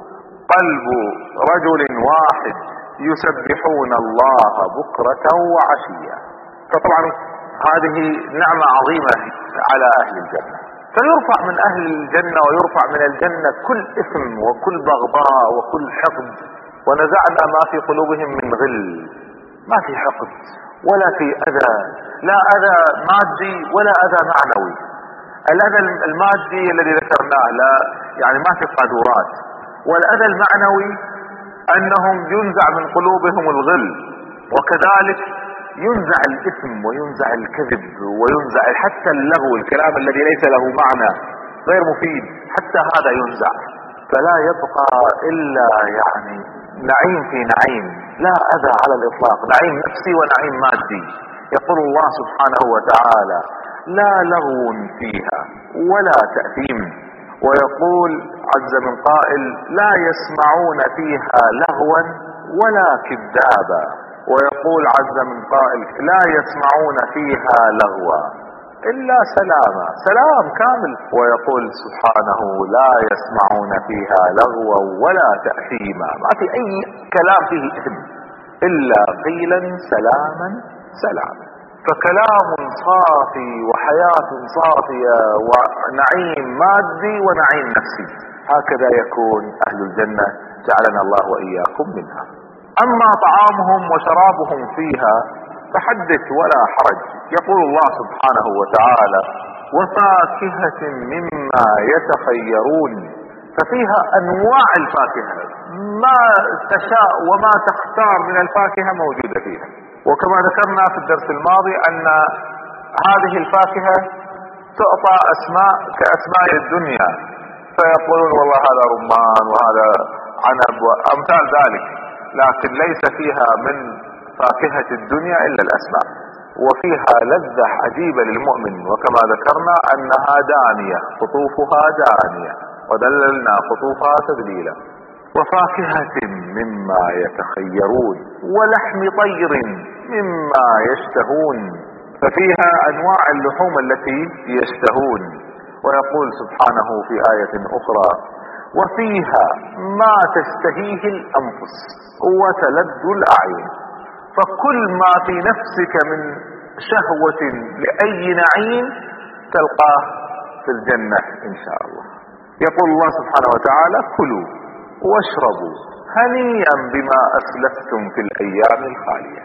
قلب رجل واحد يسبحون الله بكرة وعشيا. فطبعا هذه نعمة عظيمة على أهل الجنة، فيرفع من أهل الجنة ويرفع من الجنة كل إثم وكل بغضاء وكل حقد، ونزعنا ما في قلوبهم من غل، ما في حقد ولا في أذى، لا أذى مادي ولا أذى معنوي. الأذى المادي الذي ذكرناه لا يعني ما في قدرات، والأذى المعنوي أنهم ينزع من قلوبهم الغل، وكذلك ينزع الإثم وينزع الكذب وينزع حتى اللغو، الكلام الذي ليس له معنى غير مفيد، حتى هذا ينزع، فلا يبقى إلا يعني نعيم في نعيم، لا أذى على الإطلاق، نعيم نفسي ونعيم مادي. يقول الله سبحانه وتعالى: لا لغو فيها ولا تأثيم، ويقول عز من قائل: لا يسمعون فيها لغوا ولا كذابا، ويقول عز من قائل: لا يسمعون فيها لغوا إلا سلاما، سلام كامل، ويقول سبحانه: لا يسمعون فيها لغوا ولا تأثيما، ما في أي كلام فيه إثم إلا قيلا سلاما سلاما. فكلام صافي وحياة صافية ونعيم مادي ونعيم نفسي، هكذا يكون أهل الجنة، جعلنا الله وإياكم منها. أما طعامهم وشرابهم فيها فحدث ولا حرج. يقول الله سبحانه وتعالى: وفاكهة مما يتخيرون، ففيها أنواع الفاكهة، ما تشاء وما تختار من الفاكهة موجودة فيها. وكما ذكرنا في الدرس الماضي أن هذه الفاكهة تعطى أسماء كأسماء الدنيا، فيقولون والله هذا رمان وهذا عنب وأمثال ذلك، لكن ليس فيها من فاكهة الدنيا إلا الأسماء، وفيها لذة عجيبة للمؤمن، وكما ذكرنا أنها دانية، قطوفها دانية وذللنا قطوفها تذليلا. وفاكهة مما يتخيرون ولحم طير مما يشتهون، ففيها أنواع اللحوم التي يشتهون. ويقول سبحانه في آية أخرى: وفيها ما تشتهيه الأنفس وتلذ الأعين. فكل ما في نفسك من شهوة لأي نعيم تلقاه في الجنة إن شاء الله. يقول الله سبحانه وتعالى: كلوا واشربوا هنيئا بما أسلفتم في الأيام الخالية.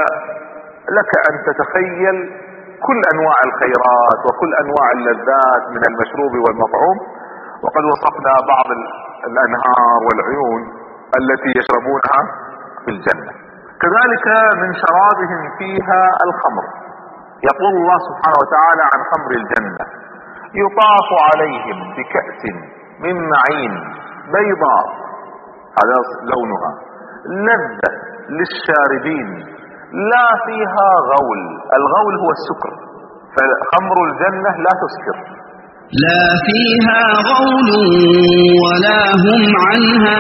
فلك أن تتخيل كل أنواع الخيرات وكل أنواع اللذات من المشروب والمطعوم، وقد وصفنا بعض الأنهار والعيون التي يشربونها في الجنة. كذلك من شرابهم فيها الخمر. يقول الله سبحانه وتعالى عن خمر الجنة: يطاف عليهم بكأس من معين بيضاء، هذا لونها، لذة للشاربين، لا فيها غول. الغول هو السكر، فخمر الجنة لا تسكر. لا فيها غول ولا هم عنها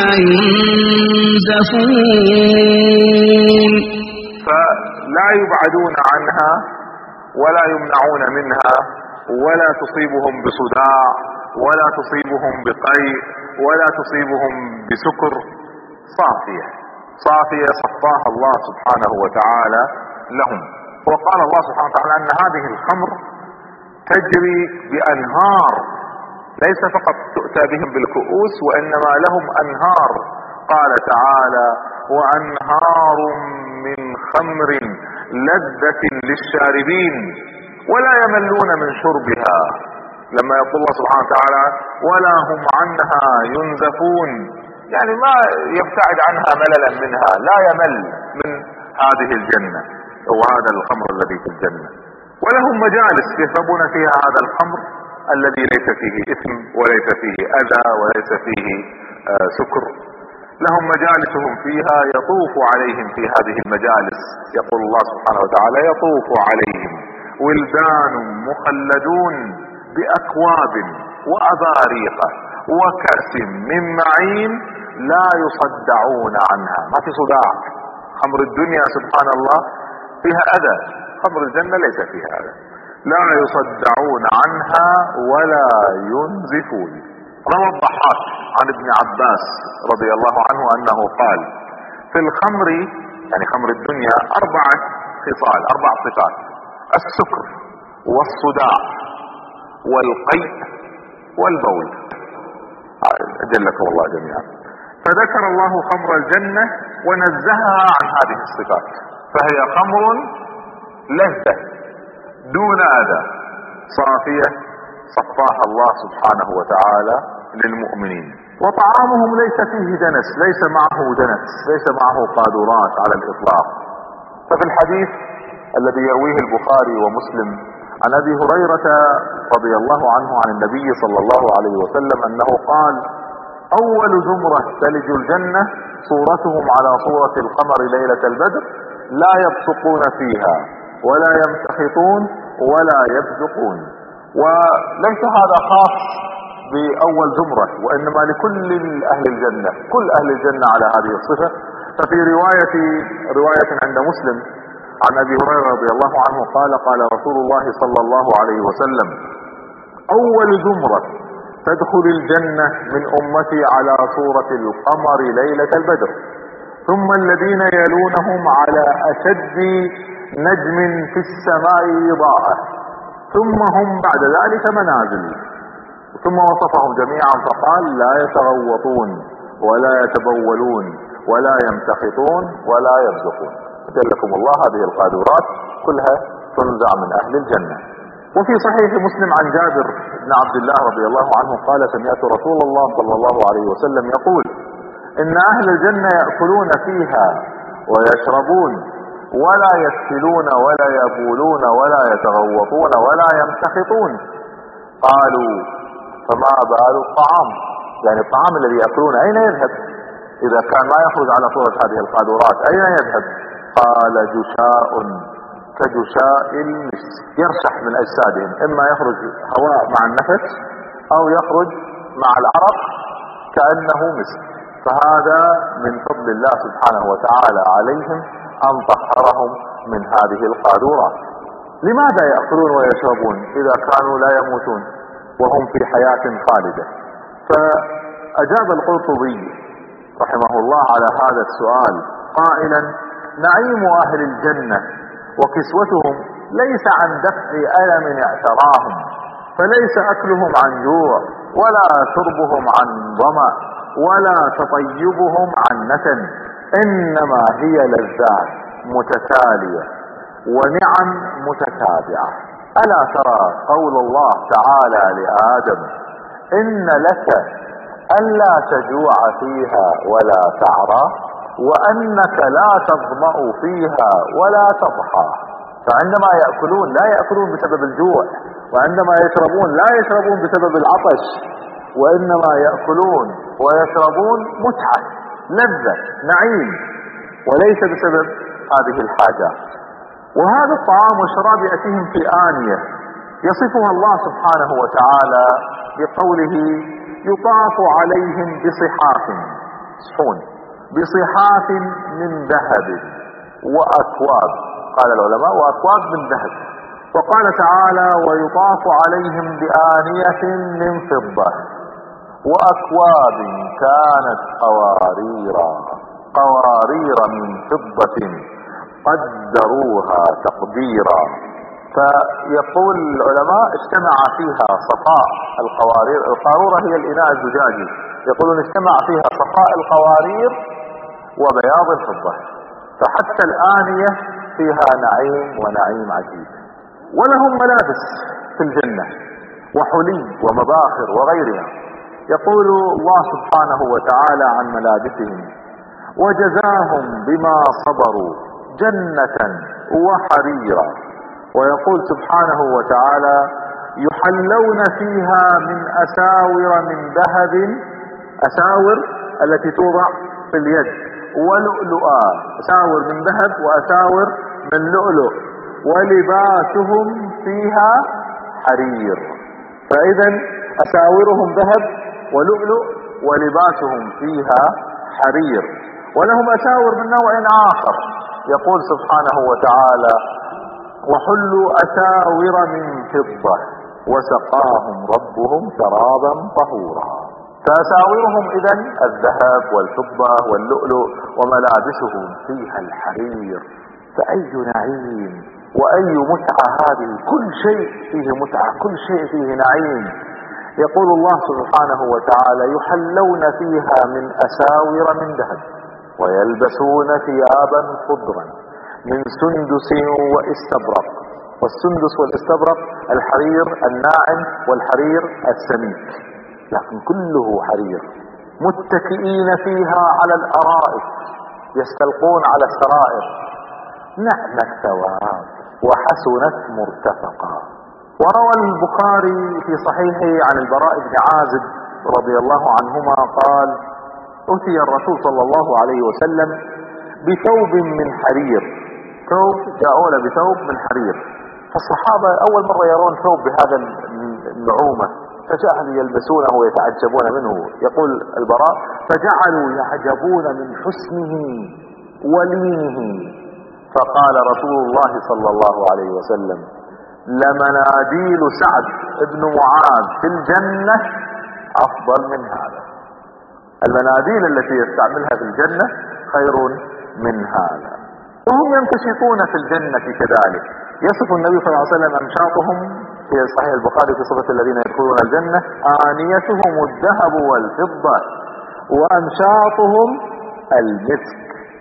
ينزفون. فلا يبعدون عنها ولا يمنعون منها، ولا تصيبهم بصداع، ولا تصيبهم بقيء، ولا تصيبهم بسكر. صافية صافية صفاها الله سبحانه وتعالى لهم. وقال الله سبحانه وتعالى أن هذه الخمر تجري بأنهار، ليس فقط تؤتى بهم بالكؤوس، وإنما لهم أنهار. قال تعالى: وأنهار من خمر لذة للشاربين ولا يملون من شربها. لما يقول الله سبحانه وتعالى: ولا هم عنها ينزفون، يعني ما يبتعد عنها مللا منها، لا يمل من هذه الجنة وهذا الخمر الذي في الجنة. ولهم مجالس يشربون فيها هذا الخمر الذي ليس فيه إثم وليس فيه أذى وليس فيه سكر. لهم مجالسهم فيها، يطوف عليهم في هذه المجالس، يقول الله سبحانه وتعالى: يطوف عليهم ولدان مخلدون بأكواب وأباريق وكأس من معين لا يصدعون عنها. ما في صداع. خمر الدنيا سبحان الله فيها أذى، خمر الجنة ليس فيها أذى. لا يصدعون عنها ولا ينزفون. روى الضحاك عن ابن عباس رضي الله عنه أنه قال: في الخمر، يعني خمر الدنيا، 4 خصال، 4 صفات: السكر والصداع والقيء والبول. أجلكم الله جميعا. فذكر الله خمر الجنة ونزهها عن هذه الصفات، فهي خمر لذة دون أذى، صافية صفاها الله سبحانه وتعالى للمؤمنين. وطعامهم ليس فيه دنس، ليس معه دنس، ليس معه قاذورات على الإطلاق. ففي الحديث الذي يرويه البخاري ومسلم عن أبي هريرة رضي الله عنه عن النبي صلى الله عليه وسلم أنه قال: أول زمرة تلج الجنة صورتهم على صورة القمر ليلة البدر، لا يبصقون فيها ولا يمتخطون ولا يبزقون. وليس هذا خاص بأول زمرة، وإنما لكل أهل الجنة، كل أهل الجنة على هذه الصفة. ففي رواية عند مسلم عن أبي هريرة رضي الله عنه قال: قال رسول الله صلى الله عليه وسلم: أول زمرة تدخل الجنة من أمتي على صورة القمر ليلة البدر، ثم الذين يلونهم على أشد نجم في السماء إضاءة، ثم هم بعد ذلك منازل. ثم وصفهم جميعا فقال: لا يتغوطون ولا يتبولون ولا يمتخطون ولا يبزقون. جلكم الله، هذه القاذورات كلها تنزع من أهل الجنة. وفي صحيح مسلم عن جابر بن عبد الله رضي الله عنه قال: سمعت رسول الله صلى الله عليه وسلم يقول: إن أهل الجنة يأكلون فيها ويشربون ولا يسفلون ولا يبولون ولا يتغوطون ولا يمتخطون. قالوا: فما بال الطعام؟ يعني الطعام الذي يأكلون أين يذهب إذا كان ما يخرج على صورة هذه القاذورات؟ أين يذهب؟ قال: جشاء كجشاء المسك، يرشح من أجسادهم، إما يخرج هواء مع النفس أو يخرج مع العرق كأنه مسك. فهذا من فضل الله سبحانه وتعالى عليهم أن طهرهم من هذه القاذورات. لماذا يأكلون ويشربون إذا كانوا لا يموتون وهم في حياة خالدة؟ فأجاب القرطبي رحمه الله على هذا السؤال قائلا: نعيم أهل الجنة وكسوتهم ليس عن دفع ألم اعتراهم، فليس أكلهم عن جوع ولا شربهم عن ظمأ ولا تطيبهم عن نتن، إنما هي لذات متتالية ونعم متتابعة. ألا ترى قول الله تعالى لآدم: إن لك ألا تجوع فيها ولا تعرى وأنك لا تظمأ فيها ولا تضحى. فعندما يأكلون لا يأكلون بسبب الجوع، وعندما يشربون لا يشربون بسبب العطش، وإنما يأكلون ويشربون متعة، لذة، نعيم، وليس بسبب هذه الحاجات. وهذا الطعام والشراب يأتيهم في آنية يصفها الله سبحانه وتعالى بقوله: يطاف عليهم بصحاف، صحون، بصحاف من ذهب وأكواب، قال العلماء وأكواب من ذهب. وقال تعالى: ويطاف عليهم بآنية من فضة وأكواب كانت قوارير من فضة قدروها تقديرا. فيقول العلماء: اجتمع فيها صفاء القوارير، القارورة هي الإناء الزجاجي، يقولون اجتمع فيها صفاء القوارير وبياض الفضة، فحتى الآنية فيها نعيم ونعيم عجيب. ولهم ملابس في الجنة وحلي ومباخر وغيرها. يقول الله سبحانه وتعالى عن ملابسهم: وجزاهم بما صبروا جنة وحريرا. ويقول سبحانه وتعالى: يحلون فيها من أساور من ذهب، أساور التي توضع في اليد، ولؤلؤا، أساور من ذهب وأساور من لؤلؤ، ولباسهم فيها حرير. فإذا أساورهم ذهب ولؤلؤ ولباسهم فيها حرير. ولهم أساور من نوع آخر، يقول سبحانه وتعالى: وحلوا أساور من فضة وسقاهم ربهم شرابا طهورا. فأساورهم إذن الذهب والفضة واللؤلؤ، وملابسهم فيها الحرير. فأي نعيم وأي متعة هذه! كل شيء فيه متعة، كل شيء فيه نعيم. يقول الله سبحانه وتعالى: يحلون فيها من أساور من ذهب ويلبسون ثيابا خضرا من سندس واستبرق. والسندس والاستبرق الحرير الناعم والحرير السميك، لكن كله حرير. متكئين فيها على الأرائك يستلقون على السرائر. نعم الثواب وحسنت مرتفقا. وروى البخاري في صحيحه عن البراء بن عازب رضي الله عنهما قال: أتي الرسول صلى الله عليه وسلم بثوب من حرير، ثوب جاءونا بثوب من حرير. فالصحابة أول مرة يرون ثوب بهذا النعومة، فجعلوا يلبسونه ويتعجبون منه. يقول البراء: فجعلوا يعجبون من حسنه ولينه. فقال رسول الله صلى الله عليه وسلم: لمناديل سعد بن معاذ في الجنة أفضل من هذا. المناديل التي يستعملها في الجنة خير من هذا. وهم ينتشطون في الجنة كذلك. يصف النبي صلى الله عليه وسلم أمشاطهم في صحيح البخاري في صفة الذين يدخلون الجنة: آنيتهم الذهب والفضة وأمشاطهم المسك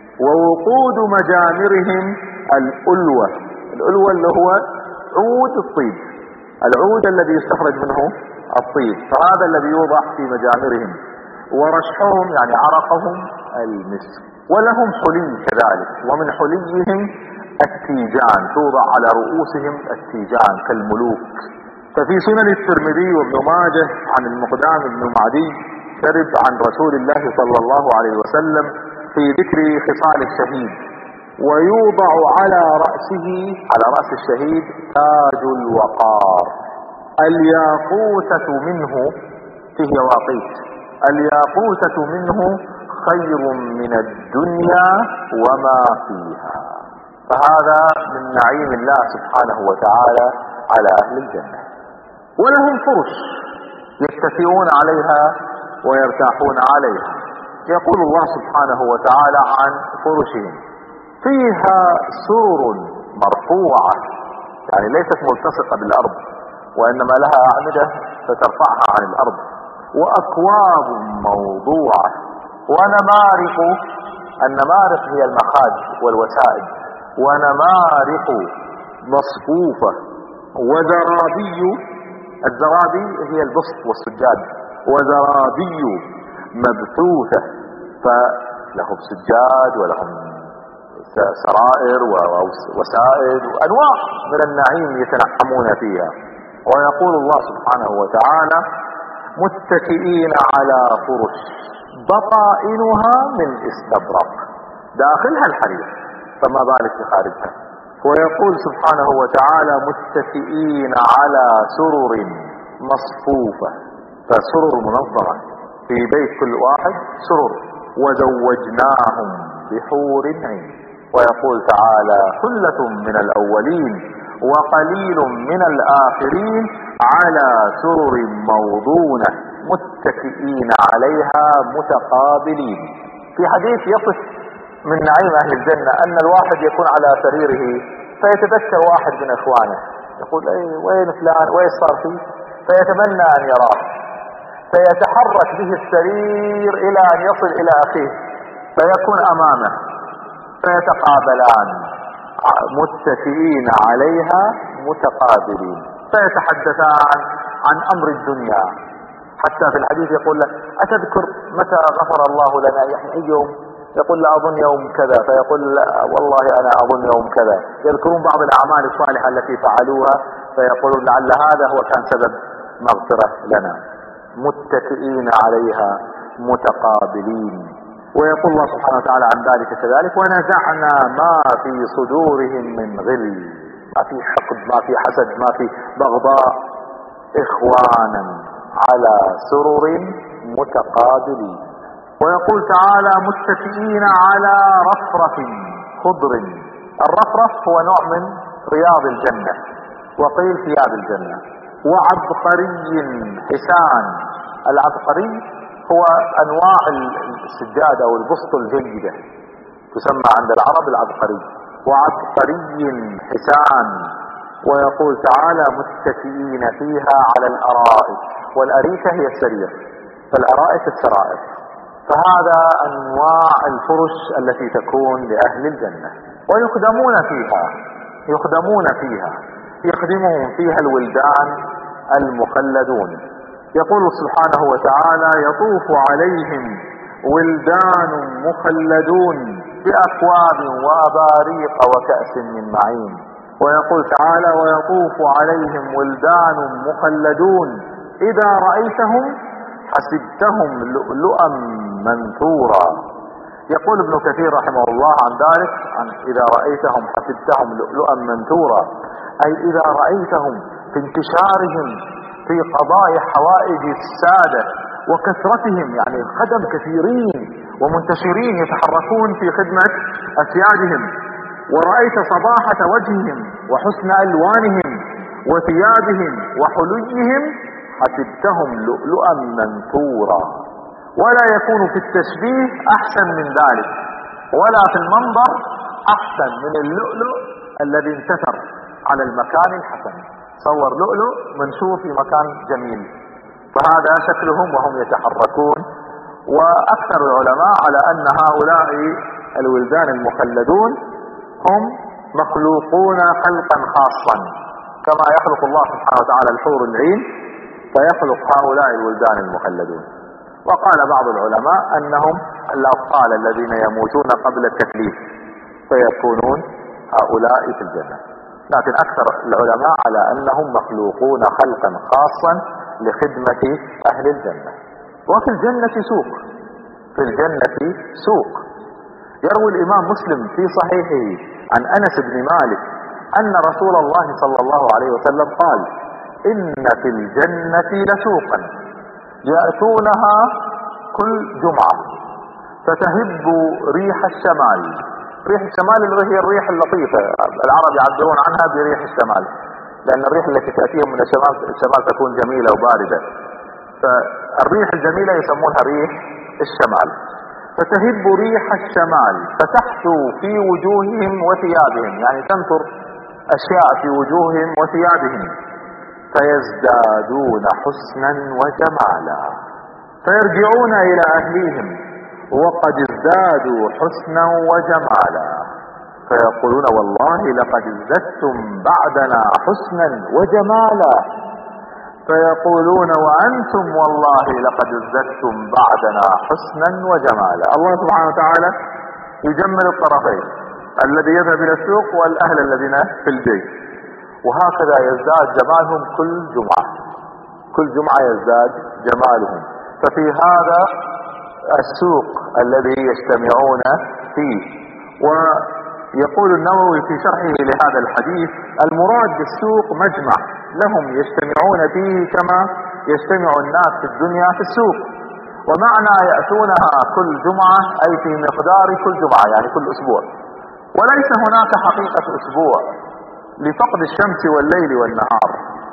ووقود مجامرهم الألوة. الألوة اللي هو عود الطيب، العود الذي يستخرج منه الطيب، فهذا الذي يوضع في مجامرهم. ورشحهم يعني عرقهم المسك. ولهم حلي كذلك، ومن حليهم التيجان، توضع على رؤوسهم التيجان كالملوك. ففي سنن الترمذي وابن ماجه عن المقدام بن معدي كذب عن رسول الله صلى الله عليه وسلم في ذكر خصال الشهيد: ويوضع على رأسه، على رأس الشهيد، تاج الوقار، الياقوتة منه، فيه يواقيت، الياقوتة منه خير من الدنيا وما فيها. فهذا من نعيم الله سبحانه وتعالى على أهل الجنة. ولهم فرش يتكئون عليها ويرتاحون عليها. يقول الله سبحانه وتعالى عن فرشهم: فيها سرر مرفوعة، يعني ليست ملتصقة بالأرض، وإنما لها أعمدة فترفعها عن الأرض. وأكواب موضوعة ونمارق، النمارق هي المخاد والوسائد، ونمارق مصفوفة. وزرابي، الزرابي هي البسط والسجاد، وزرابي مبثوثة، فلهم سجاد ولهم سرائر وسائد وأنواع من النعيم يتنعمون فيها. ويقول الله سبحانه وتعالى متكئين على فرش بطائنها من استبرق، داخلها الحرير، فما بالك بخارجها. ويقول سبحانه وتعالى متكئين على سرر مصفوفة، فسرر منظمة في بيت كل واحد سرر، وزوجناهم بحور عين. ويقول تعالى ثلة من الأولين وقليل من الآخرين على سرر موضونة متكئين عليها متقابلين. في حديث يصف من نعيم أهل الجنة أن الواحد يكون على سريره فيتذكر واحد من إخوانه، يقول أي وين فلان وين صار فيه، فيتمنى أن يراه، فيتحرك به السرير إلى أن يصل إلى أخيه فيكون أمامه فيتقابلان متكئين عليها متقابلين، فيتحدثان عن أمر الدنيا. حتى في الحديث يقول له أتذكر متى غفر الله لنا، يعني أي يوم؟ يقول لا أظن يوم كذا، فيقول لا والله أنا أظن يوم كذا. يذكرون بعض الأعمال الصالحة التي فعلوها فيقولون لعل هذا هو كان سبب مغفرة لنا. متكئين عليها متقابلين. ويقول الله سبحانه وتعالى عن ذلك كذلك ونزعنا ما في صدورهم من غل، ما في حقد، ما في حسد، ما في بغضاء، إخوانا على سرر متقابلين. ويقول تعالى متكئين على رفرف خضر. الرفرف هو نوع من رياض الجنة، وقيل ثياب الجنة. وعبقري حسان. العبقري هو أنواع السجادة أو البسط الجيدة، تسمى عند العرب العبقري. وعبقري حسان. ويقول تعالى متكئين فيها على الأرائك، والأريكة هي السرير، فالأرائك السرائر. فهذا أنواع الفرش التي تكون لأهل الجنة. ويخدمون فيها، يخدمهم فيها الولدان المخلدون. يقول سبحانه وتعالى يطوف عليهم ولدان مخلدون بأكواب وأباريق وكأس من معين. ويقول تعالى ويطوف عليهم ولدان مخلدون إذا رأيتهم حسبتهم لؤلؤا منثورا. يقول ابن كثير رحمه الله عن ذلك إذا رأيتهم حسبتهم لؤلؤا منثورا، أي إذا رأيتهم في انتشارهم في قضاء حوائج السادة وكثرتهم، يعني الخدم كثيرين ومنتشرين يتحركون في خدمة أسيادهم، ورأيت صباحة وجههم وحسن ألوانهم وثيابهم وحليهم حسبتهم لؤلؤا منثورا. ولا يكون في التشبيه أحسن من ذلك، ولا في المنظر أحسن من اللؤلؤ الذي انتثر على المكان الحسن. صور لؤلؤ منشور في مكان جميل، فهذا شكلهم وهم يتحركون. وأكثر العلماء على أن هؤلاء الولدان المخلدون هم مخلوقون خلقا خاصا، كما يخلق الله سبحانه وتعالى الحور العين فيخلق هؤلاء الولدان المخلدون. وقال بعض العلماء أنهم الأطفال الذين يموتون قبل التكليف فيكونون هؤلاء في الجنة، لكن أكثر العلماء على أنهم مخلوقون خلقا خاصا لخدمة أهل الجنة. وفي الجنة سوق. يروي الإمام مسلم في صحيحه عن أنس بن مالك أن رسول الله صلى الله عليه وسلم قال إن في الجنة لسوقا يأتونها كل جمعة فتهب ريح الشمال. ريح الشمال اللي هي الريح اللطيفة، العرب يعبرون عنها بريح الشمال، لأن الريح التي تأتيهم من الشمال تكون جميلة وباردة، فالريح الجميلة يسمونها ريح الشمال. فتهب ريح الشمال فتحثو في وجوههم وثيابهم، يعني تنثر أشياء في وجوههم وثيابهم، فيزدادون حسنا وجمالا، فيرجعون إلى أهليهم وقد ازدادوا حسنا وجمالا، فيقولون والله لقد ازددتم بعدنا حسنا وجمالا، فيقولون وأنتم والله لقد ازددتم بعدنا حسنا وجمالا. الله سبحانه وتعالى يجمل الطرفين، الذي يذهب إلى السوق والأهل الذين في البيت، وهكذا يزداد جمالهم كل جمعة يزداد جمالهم. ففي هذا السوق الذي يجتمعون فيه. ويقول النووي في شرحه لهذا الحديث: المراد بالسوق مجمع لهم يجتمعون فيه كما يجتمع الناس في الدنيا في السوق، ومعنى يأتونها كل جمعة أي في مقدار كل جمعة، يعني كل أسبوع، وليس هناك حقيقة أسبوع لفقد الشمس والليل والنهار.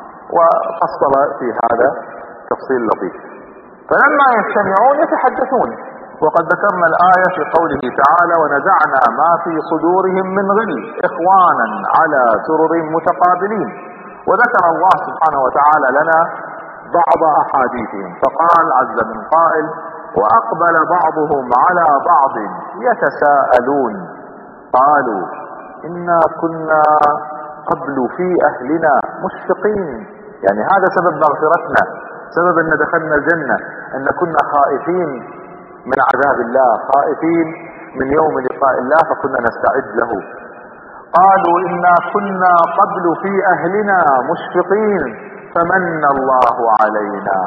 وفصل في هذا تفصيل لطيف. فلما يجتمعون يتحدثون، وقد ذكرنا الآية في قوله تعالى: ونزعنا ما في صدورهم من غل إخوانا على سرر متقابلين. وذكر الله سبحانه وتعالى لنا بعض أحاديثهم، فقال عز من قائل: وأقبل بعضهم على بعض يتساءلون قالوا إنا كنا قبل في أهلنا مشفقين. يعني هذا سبب مغفرتنا، سبب أن دخلنا الجنة، أن كنا خائفين من عذاب الله، خائفين من يوم لقاء الله، فكنا نستعد له. قالوا إنا كنا قبل في أهلنا مشفقين فمن الله علينا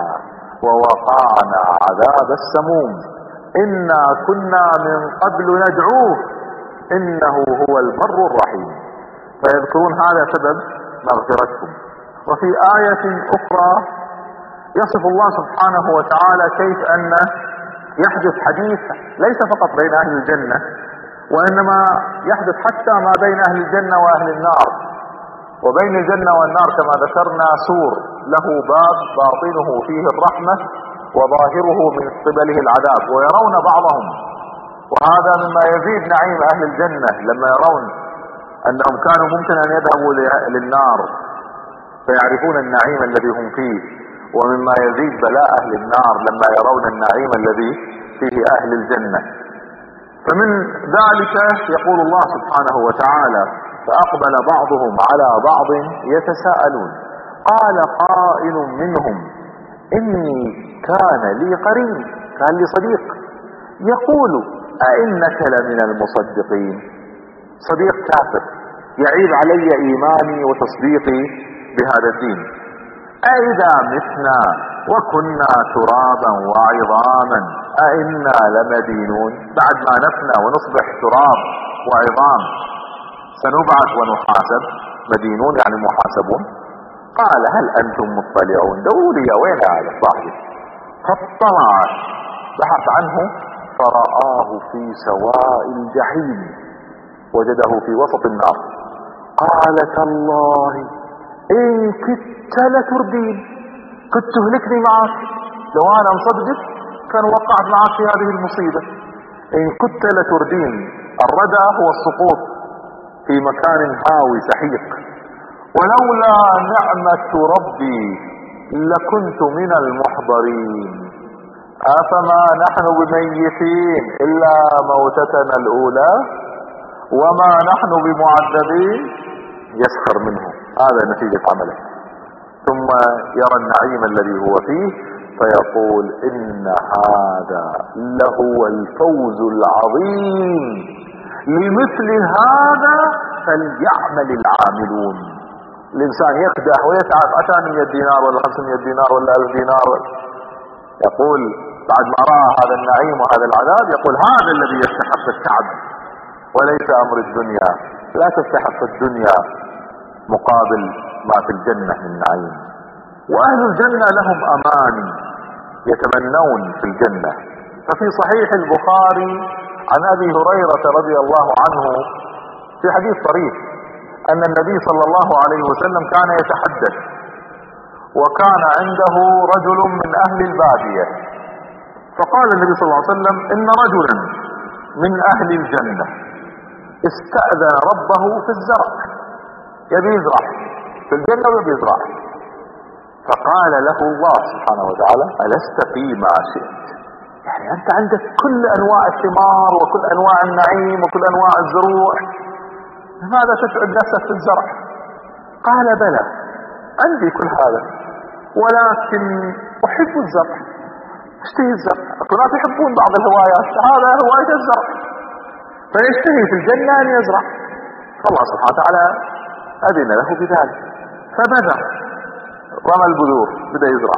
ووقعنا عذاب السموم إنا كنا من قبل ندعوه إنه هو البر الرحيم. فيذكرون هذا سبب مغفرتهم. وفي آية أخرى يصف الله سبحانه وتعالى كيف أن يحدث حديث ليس فقط بين أهل الجنة، وإنما يحدث حتى ما بين أهل الجنة وأهل النار. وبين الجنة والنار كما ذكرنا سور له باب باطنه فيه الرحمة وظاهره من قبله العذاب، ويرون بعضهم. وهذا مما يزيد نعيم أهل الجنة لما يرون أنهم كانوا ممكن أن يذهبوا للنار فيعرفون النعيم الذي هم فيه، ومما يزيد بلاء أهل النار لما يرون النعيم الذي فيه أهل الجنة. فمن ذلك يقول الله سبحانه وتعالى: فأقبل بعضهم على بعض يتساءلون قال قائل منهم إني كان لي قرين، كان لي صديق يقول أئنك لمن المصدقين. صديق كافر يعيب علي إيماني وتصديقي بهذا الدين. أئذا متنا وكنا ترابا وعظاما أئنا لمدينون، بعد ما نفنى ونصبح تراب وعظام سنبعث ونحاسب، مدينون يعني محاسبون. قال هل أنتم مطلعون، دوري وين هذا صاحبي. فاطلع بحث عنه فرآه في سواء الجحيم، وجده في وسط النار. قال تالله إن كدت لتردين، كنت تهلكني معك، لو أنا مصدق كان وقعت معك في هذه المصيبة. إن كنت لتردين، الردى هو السقوط في مكان هاوي سحيق. ولولا نعمة ربي لكنت من المحضرين أفما نحن بميتين إلا موتتنا الأولى وما نحن بمعذبين. يسخر منه، هذا نتيجة عمله. ثم يرى النعيم الذي هو فيه فيقول إن هذا لهو الفوز العظيم، لمثل هذا فليعمل العاملون. الإنسان يكدح ويتعب، أتاني 100 دينار ولا 500 دينار ولا 1000 دينار، يقول بعد ما رأى هذا النعيم وهذا العذاب يقول هذا الذي يستحق التعب وليس أمر الدنيا. لا تستحق الدنيا مقابل ما في الجنة من نعيم. وأهل الجنة لهم أمان يتمنون في الجنة. ففي صحيح البخاري عن أبي هريرة رضي الله عنه في حديث صريح أن النبي صلى الله عليه وسلم كان يتحدث، وكان عنده رجل من أهل البادية، فقال النبي صلى الله عليه وسلم إن رجلا من أهل الجنة استأذن ربه في الزرع، يبي يزرع في الجنة ويبي يزرع، فقال له الله سبحانه وتعالى ألست فيما شئت، يعني أنت عندك كل أنواع الثمار وكل أنواع النعيم وكل أنواع الزروع، لماذا تتعب نفسك في الزرع؟ قال بلى عندي كل هذا ولكن أحب الزرع، اشتهي الزرع. الناس يحبون بعض الهوايات، هذا هواية الزرع. فيشتهي في الجنة أن يزرع، فالله سبحانه وتعالى أذن له بذلك، فبذر، رمى البذور، بدأ يزرع،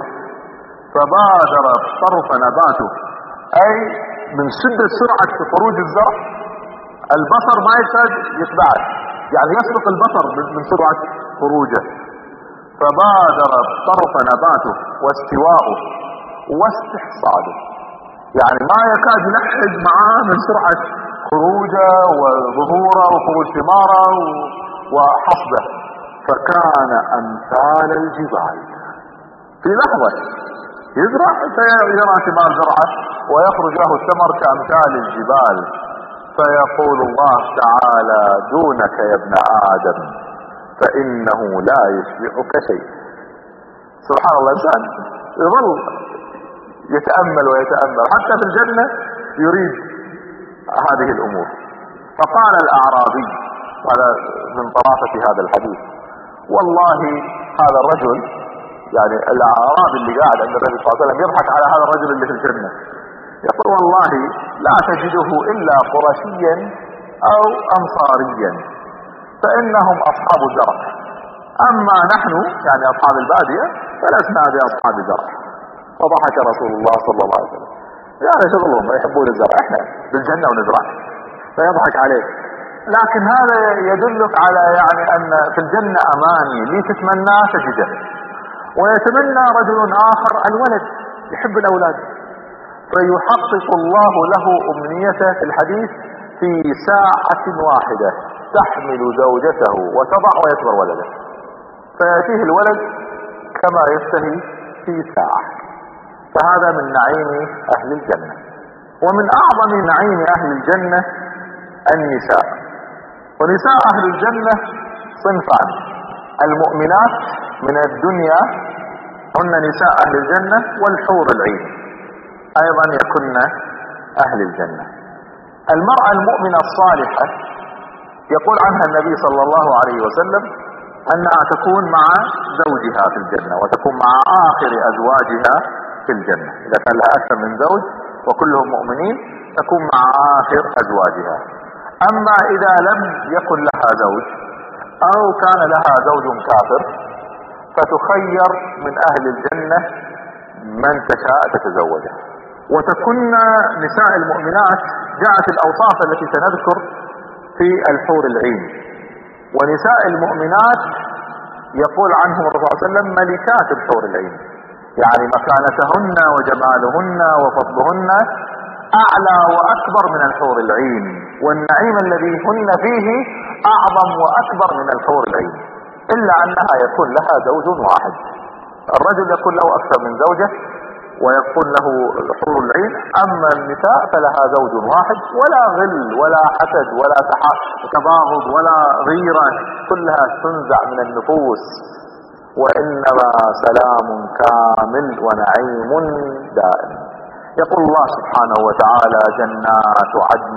فبادر طرف نباته، أي من شدة سرعة خروج الزرع البصر ما يحتاج يتبعد، يعني يسبق البصر من سرعة خروجه. فبادر طرف نباته واستواؤه واستحصاده، يعني ما يكاد يلحق معاه من سرعة خروجه وظهوره وخروج ثماره وحصده، فكان أمثال الجبال. في لحظة يزرع فيرى ثمار زرعه ويخرج له الثمر كأمثال الجبال. فيقول الله تعالى: دونك يا ابن آدم فإنه لا يشبعك شيء. سبحان الله، الإنسان يظل يتأمل ويتأمل حتى في الجنة يريد هذه الأمور. فقال الأعرابي، هذا من طرافة هذا الحديث: والله هذا الرجل، يعني الأعرابي اللي قاعد عند النبي صلى الله عليه وسلم يضحك على هذا الرجل اللي في الجنة، يقول: والله لا تجده إلا قرشيا أو أنصاريا فإنهم أصحاب زرع، أما نحن يعني أصحاب البادية فلسنا بأصحاب زرع. وضحك رسول الله صلى الله عليه وسلم، يعني شغلهم يحبون الزرع، احنا بالجنة ونزرع، فيضحك عليه. لكن هذا يدلك على يعني أن في الجنة أماني، اللي تتمناه تجده. ويتمنى رجل آخر الولد، يحب الأولاد، فيحقق الله له أمنيته في الحديث في ساعة واحدة، تحمل زوجته وتضع ويكبر ولده، فيأتيه الولد كما يشتهي في ساعة. فهذا من نعيم أهل الجنة. ومن أعظم نعيم أهل الجنة النساء. ونساء أهل الجنة صنفان: المؤمنات من الدنيا هن نساء أهل الجنة، والحور العين أيضا يكن أهل الجنة. المرأة المؤمنة الصالحة يقول عنها النبي صلى الله عليه وسلم أنها تكون مع زوجها في الجنة، وتكون مع آخر أزواجها في الجنة. إذا كان لها أكثر من زوج وكلهم مؤمنين تكون مع آخر أزواجها. أما إذا لم يكن لها زوج أو كان لها زوج كافر فتخير من أهل الجنة من تشاء تتزوجه. وتكن نساء المؤمنات جاءت الأوصاف التي سنذكر في الحور العين. ونساء المؤمنات يقول عنهم الرسول صلى الله عليه وسلم ملكات الحور العين، يعني مكانتهن وجمالهن وفضلهن أعلى وأكبر من الحور العين، والنعيم الذي هن فيه أعظم وأكبر من الحور العين، إلا أنها يكون لها زوج واحد. الرجل يكون له أكثر من زوجة ويكون له حور العين، أما النساء فلها زوج واحد، ولا غل ولا حسد ولا تباغض ولا غيرة، كلها تنزع من النفوس، وإنما سلام كامل ونعيم دائم. يقول الله سبحانه وتعالى: جنات عدن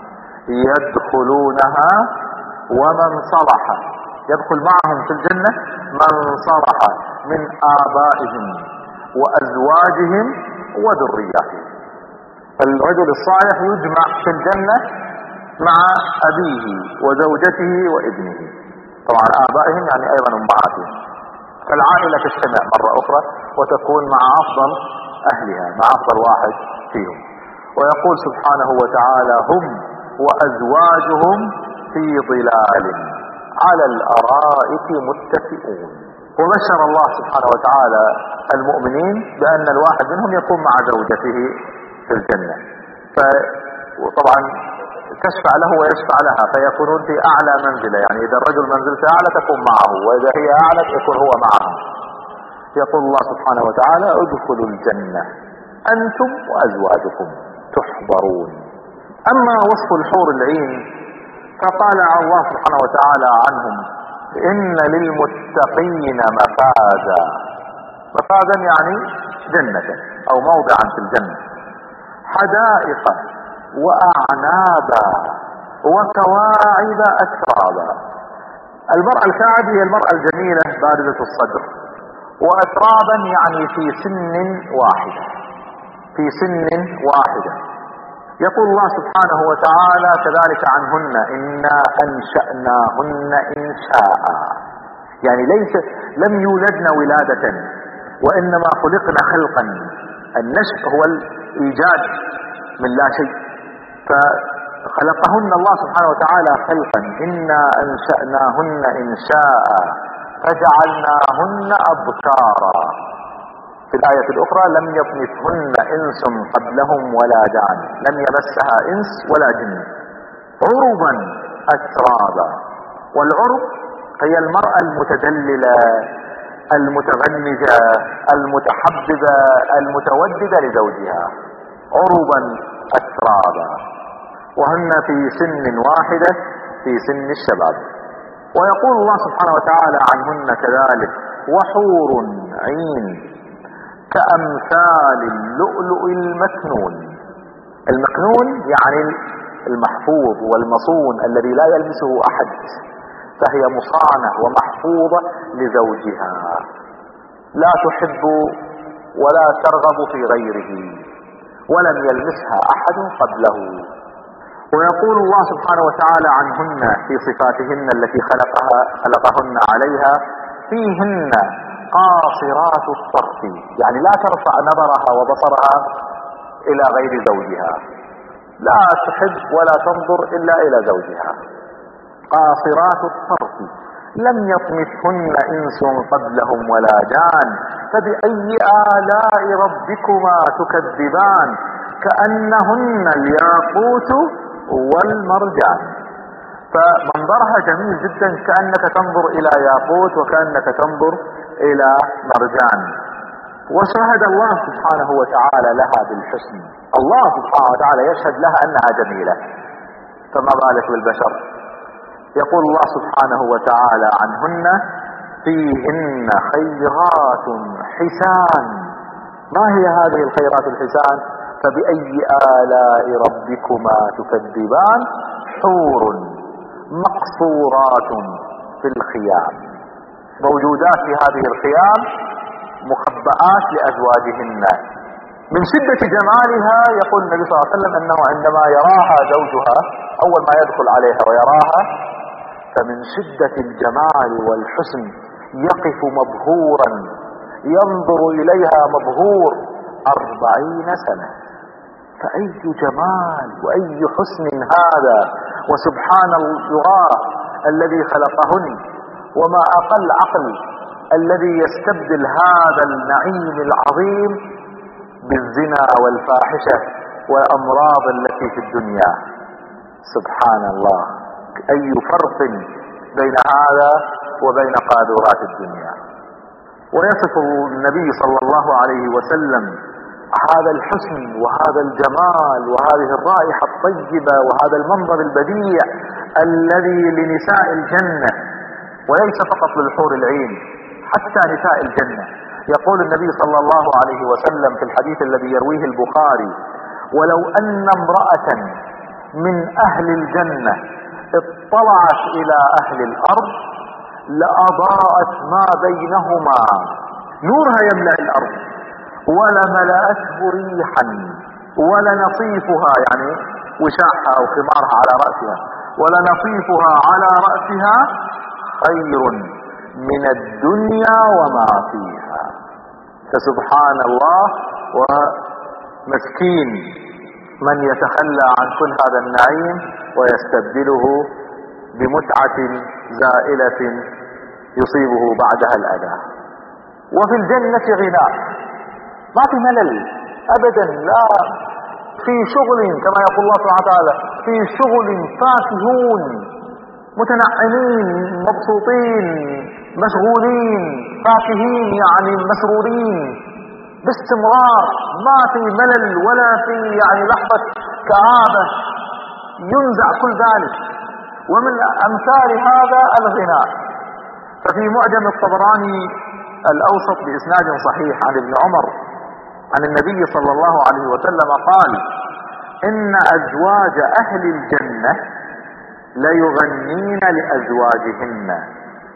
يدخلونها ومن صلح، يدخل معهم في الجنة من صلح من آبائهم وأزواجهم وذرياتهم. الرجل الصالح يجمع في الجنة مع أبيه وزوجته وابنه، طبعا آبائهم يعني أيضا أمهاتهم، فالعائلة تجتمع مرة أخرى وتكون مع أفضل أهلها، مع أفضل واحد فيهم. ويقول سبحانه وتعالى: هم وأزواجهم في ظلال على الأرائك متكئون. وبشر الله سبحانه وتعالى المؤمنين بأن الواحد منهم يكون مع زوجته في الجنة، وطبعا تشفع له ويشفع لها، فيكونون في أعلى منزلة، يعني إذا الرجل منزلته أعلى تكون معه، وإذا هي أعلى يكون هو معها. يقول الله سبحانه وتعالى: ادخلوا الجنة أنتم وأزواجكم تحضرون. أما وصف الحور العين فقال الله سبحانه وتعالى عنهم: إن للمتقين مفازا. مفازا يعني جنة أو موضعا في الجنة، حدائق وأعنابا وكواعب أترابا. المرأة الكاعب هي المرأة الجميلة باردة الصدر، وأترابا يعني في سن واحدة، في سن واحدة، يقول الله سبحانه وتعالى كذلك عنهن: إنا أنشأناهن إنشاء. يعني لم يولدن ولادة، وإنما خلقن خلقا. النشء هو الإيجاد من لا شيء، فخلقهن الله سبحانه وتعالى خلقا. إنا أنشأناهن إنشاء فجعلناهن أبكارا. في الآية الأخرى: لم يطمثهن إنس قبلهم ولا جان، لم يمسها إنس ولا جن. عربا أترابا. والعرب هي المرأة المتدللة المتغنجة المتحببة المتوددة لزوجها. عربا أترابا، وهن في سن واحدة، في سن الشباب. ويقول الله سبحانه وتعالى عنهن كذلك: وحور عين كأمثال اللؤلؤ المكنون. المكنون يعني المحفوظ والمصون الذي لا يلمسه أحد، فهي مصانة ومحفوظة لزوجها، لا تحب ولا ترغب في غيره، ولم يلمسها أحد قبله. ويقول الله سبحانه وتعالى عنهن في صفاتهن التي خلقهن عليها: فيهن قاصرات الطرف. يعني لا ترفع نظرها وبصرها إلى غير زوجها، لا تحب ولا تنظر إلا إلى زوجها. قاصرات الطرف لم يطمثهن إنس قبلهم ولا جان، فبأي آلاء ربكما تكذبان، كأنهن الياقوت والمرجان. فمنظرها جميل جدا، كأنك تنظر إلى ياقوت وكأنك تنظر إلى مرجان. وشهد الله سبحانه وتعالى لها بالحسن. الله سبحانه وتعالى يشهد لها أنها جميلة، فما بالك بالبشر. يقول الله سبحانه وتعالى عنهن: فيهن خيرات حسان. ما هي هذه الخيرات الحسان؟ فبأي آلاء ربكما تكذبان. حور مقصورات في الخيام، موجودات في هذه الخيام مخبآت لأزواجهن. من شدة جمالها يقول النبي صلى الله عليه وسلم أنه عندما يراها زوجها أول ما يدخل عليها ويراها، فمن شدة الجمال والحسن يقف مبهورا ينظر إليها مبهور 40 سنة. فأي جمال وأي حسن هذا! وسبحان الله الذي خلقهن، وما أقل عقل الذي يستبدل هذا النعيم العظيم بالزنا والفاحشة والأمراض التي في الدنيا. سبحان الله، أي فرق بين هذا وبين قاذورات الدنيا. ويصف النبي صلى الله عليه وسلم هذا الحسن وهذا الجمال وهذه الرائحة الطيبة وهذا المنظر البديع الذي لنساء الجنة، وليس فقط للحور العين، حتى نساء الجنة. يقول النبي صلى الله عليه وسلم في الحديث الذي يرويه البخاري: ولو أن امرأة من أهل الجنة اطلعت إلى أهل الأرض لأضاءت ما بينهما. نورها يملأ الأرض، ولملأته ريحا، ولنصيفها يعني وشاحها أو خمارها على رأسها، ولنصيفها على رأسها خير من الدنيا وما فيها. فسبحان الله، ومسكين من يتخلى عن كل هذا النعيم ويستبدله بمتعة زائلة يصيبه بعدها الأذى. وفي الجنة غناء، ما في ملل أبدا، لا في شغل كما يقول الله سبحانه وتعالى: في شغل فاكهون متنعمين مبسوطين مشغولين فاكهين، يعني مسرورين باستمرار، ما في ملل ولا في يعني لحظة كآبة، ينزع كل ذلك. ومن أمثال هذا الغناء. ففي معجم الطبراني الأوسط بإسناد صحيح عن ابن عمر عن النبي صلى الله عليه وسلم قال: إن أزواج أهل الجنة ليغنين لأزواجهن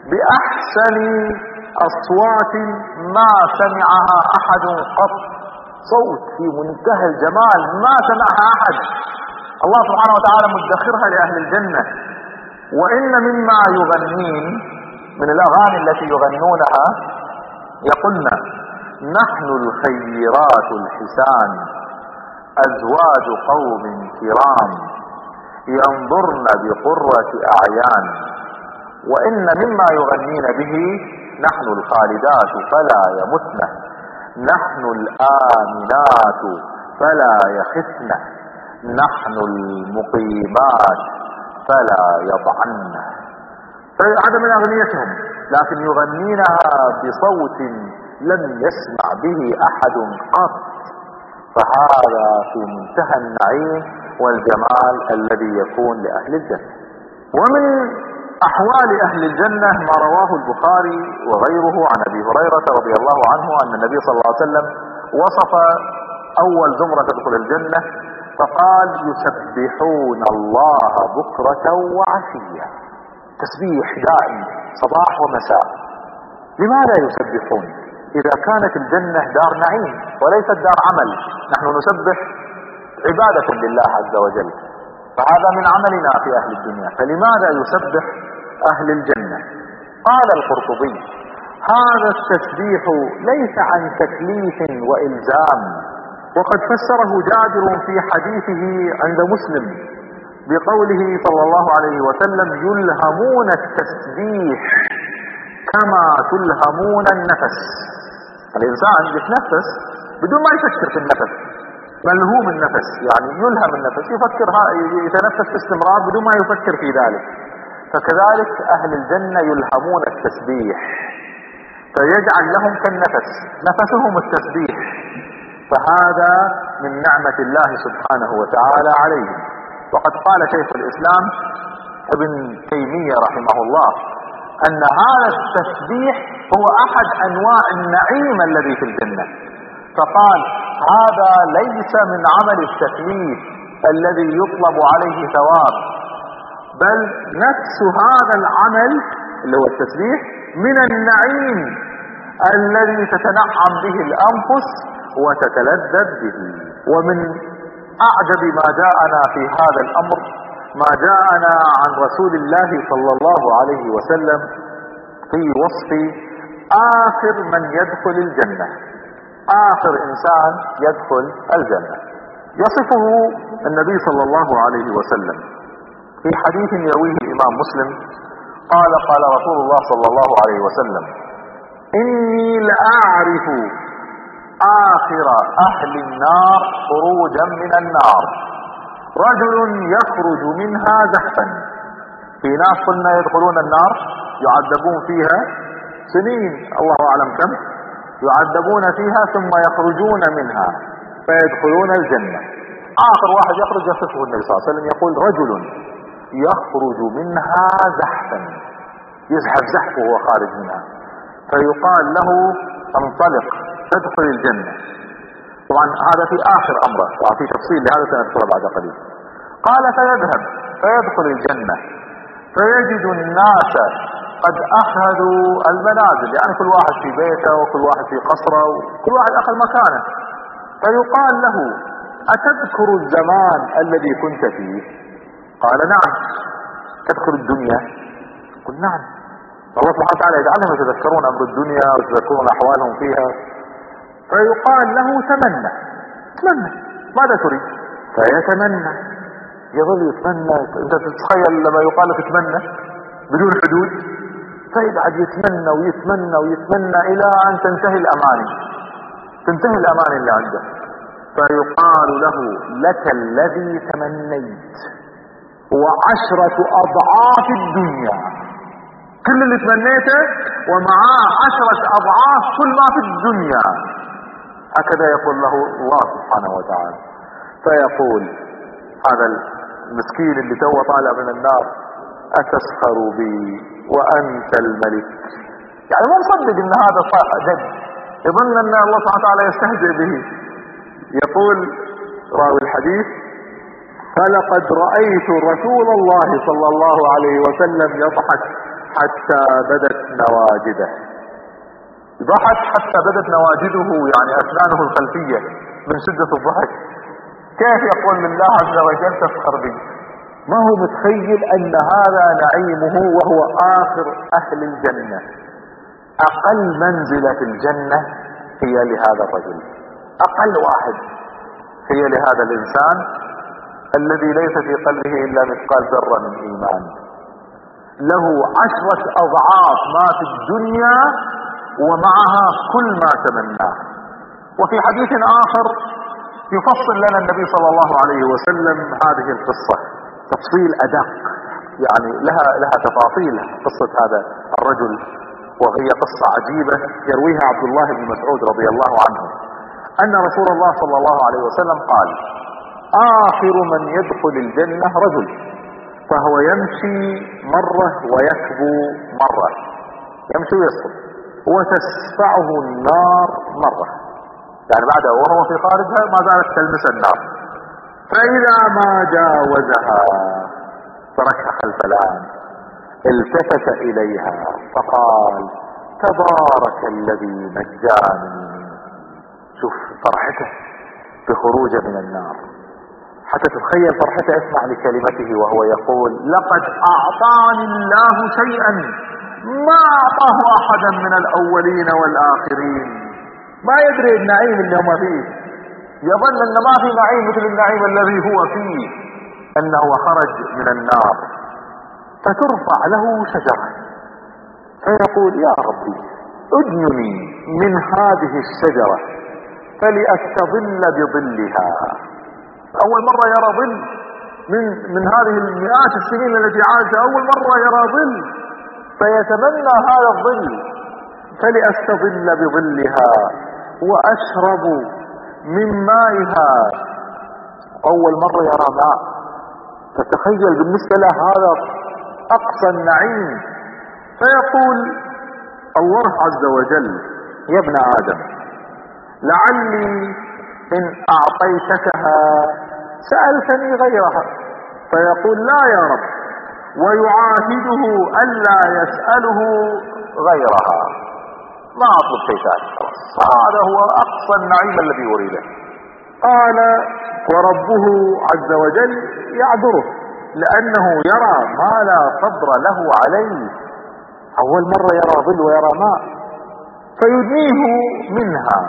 بأحسن أصوات ما سمعها أحد قط صوت في منتهى الجمال ما سمعها أحد. الله سبحانه وتعالى مدخرها لأهل الجنة. وإن مما يغنين من الأغاني التي يغنونها يقولن: نحن الخيرات الحسان أزواج قوم كرام ينظرن بقرة أعيان. وإن مما يغنين به: نحن الخالدات فلا يمتن، نحن الآمنات فلا يخفن، نحن المقيمات فلا يضعن. فهذا من أغنيتهم، لكن يغنينها بصوت لم يسمع به أحد قط. فهذا في منتهى النعيم والجمال الذي يكون لأهل الجنة. ومن أحوال أهل الجنة ما رواه البخاري وغيره عن أبي هريرة رضي الله عنه أن النبي صلى الله عليه وسلم وصف أول زمرة تدخل الجنة فقال: يسبحون الله بكرة وعشية. تسبيح دائم صباح ومساء. لماذا يسبحون إذا كانت الجنة دار نعيم وليست دار عمل؟ نحن نسبح عبادة لله عز وجل، فهذا من عملنا في أهل الدنيا، فلماذا يسبح أهل الجنة؟ قال القرطبي: هذا التسبيح ليس عن تكليف وإلزام، وقد فسره جابر في حديثه عند مسلم بقوله صلى الله عليه وسلم: يلهمون التسبيح كما تلهمون النفس. الإنسان يتنفس بدون ما يفكر في النفس، ملهوم النفس، يعني يلهم النفس، يتنفس باستمرار بدون ما يفكر في ذلك. فكذلك أهل الجنة يلهمون التسبيح، فيجعل لهم كالنفس، نفسهم التسبيح. فهذا من نعمة الله سبحانه وتعالى عليهم. وقد قال شيخ الإسلام ابن تيمية رحمه الله أن هذا التسبيح هو أحد أنواع النعيم الذي في الجنة، فقال: هذا ليس من عمل التكليف الذي يطلب عليه ثواب، بل نفس هذا العمل اللي هو التسبيح من النعيم الذي تتنعم به الأنفس وتتلذذ به. ومن أعجب ما جاءنا في هذا الأمر ما جاءنا عن رسول الله صلى الله عليه وسلم في وصف آخر من يدخل الجنة، آخر إنسان يدخل الجنة. يصفه النبي صلى الله عليه وسلم في حديث يرويه الإمام مسلم قال: قال رسول الله صلى الله عليه وسلم: إني لأعرف آخر أهل النار خروجا من النار رجل يخرج منها زحفا. في ناس قلنا يدخلون النار يعذبون فيها سنين، الله أعلم كم، يعذبون فيها ثم يخرجون منها فيدخلون الجنة. آخر واحد يخرج يصفه النبي صلى الله عليه وسلم يقول: رجل يخرج منها زحفا، يزحف زحفه وهو خارج منها، فيقال له: انطلق تدخل الجنة. طبعا هذا في آخر أمره، وفي تفصيل لهذا سنذكره بعد قليل. قال: فيذهب فيدخل الجنة فيجد الناس قد أخذوا المنازل، يعني كل واحد في بيته وكل واحد في قصره وكل واحد أخذ مكانه. فيقال له: أتذكر الزمان الذي كنت فيه؟ قال: نعم. تذكر الدنيا؟ قل: نعم. الله سبحانه وتعالى يجعلهم يتذكرون أمر الدنيا ويتذكرون أحوالهم فيها. فيقال له: تمنى تمنى، ماذا تريد؟ فيتمنى، يظل يتمنى. انت تتخيل لما يقال لك تمنى بدون حدود، فيبعد يتمنى ويتمنى ويتمنى إلى أن تنتهي الأماني، تنتهي الأماني اللي عنده. فيقال له: لك الذي تمنيت و10 أضعاف الدنيا، كل اللي تمنيته ومعاه 10 أضعاف كل ما في الدنيا. هكذا يقول له الله سبحانه وتعالى. فيقول هذا المسكين اللي توه طالع من النار: أتسخر بي وأنت الملك؟ يعني مو مصدق ان هذا جد، يظن ان الله سبحانه وتعالى يستهزئ به. يقول راوي الحديث: فلقد رأيت رسول الله صلى الله عليه وسلم يضحك حتى بدت نواجده. ضحك حتى بدت نواجده، يعني أسنانه الخلفية من شدة الضحك. كيف يقول لله عز وجل تسخر بي؟ ما هو متخيل ان هذا نعيمه وهو اخر اهل الجنة. اقل منزلة في الجنة هي لهذا الرجل، اقل واحد هي لهذا الانسان الذي ليس في قلبه الا مثقال ذرة من ايمان، له 10 اضعاف ما في الدنيا ومعها كل ما تمناه. وفي حديث اخر يفصل لنا النبي صلى الله عليه وسلم هذه القصة تفصيل ادق، يعني لها تفاصيل قصة هذا الرجل، وهي قصة عجيبة يرويها عبد الله بن مسعود رضي الله عنه ان رسول الله صلى الله عليه وسلم قال: اخر من يدخل الجنة رجل فهو يمشي مرة ويكبو مرة، يمشي ويسقط، وتسفعه النار مرة، يعني بعدها وهو في خارجها ما زالت تلمس النار، فإذا ما جاوزها تركها خلف الآن التفت إليها فقال: تبارك الذي نجاني. شوف فرحته بخروجه من النار، حتى تتخيل فرحته. اسمع لكلمته وهو يقول: لقد أعطاني الله شيئا ما أعطاه أحدا من الأولين والآخرين. ما يدري النعيم اللي هم فيه، يظن أن ما في نعيم مثل النعيم الذي هو فيه، أنه خرج من النار. فترفع له شجرة فيقول: يا ربي ادنني من هذه الشجرة فلأستظل بظلها. أول مرة يرى ظل من هذه المئات السنين التي عاشها، أول مرة يرى ظل، فيتمنى هذا الظل: فلأستظل بظلها وأشرب من مائها. أول مرة يرى ماء، فتخيل بالنسبة له هذا أقصى النعيم. فيقول الله عز وجل: يا ابن آدم لعلي إن أعطيتكها سألتني غيرها. فيقول: لا يا رب، ويعاهده ألا يسأله غيرها، ما أطلب شيء ثاني، خلاص هذا هو أقصى النعيم الذي يريده. قال: وربه عز وجل يعذره لأنه يرى ما لا صبر له عليه. أول مرة يرى ظل ويرى ماء، فيدنيه منها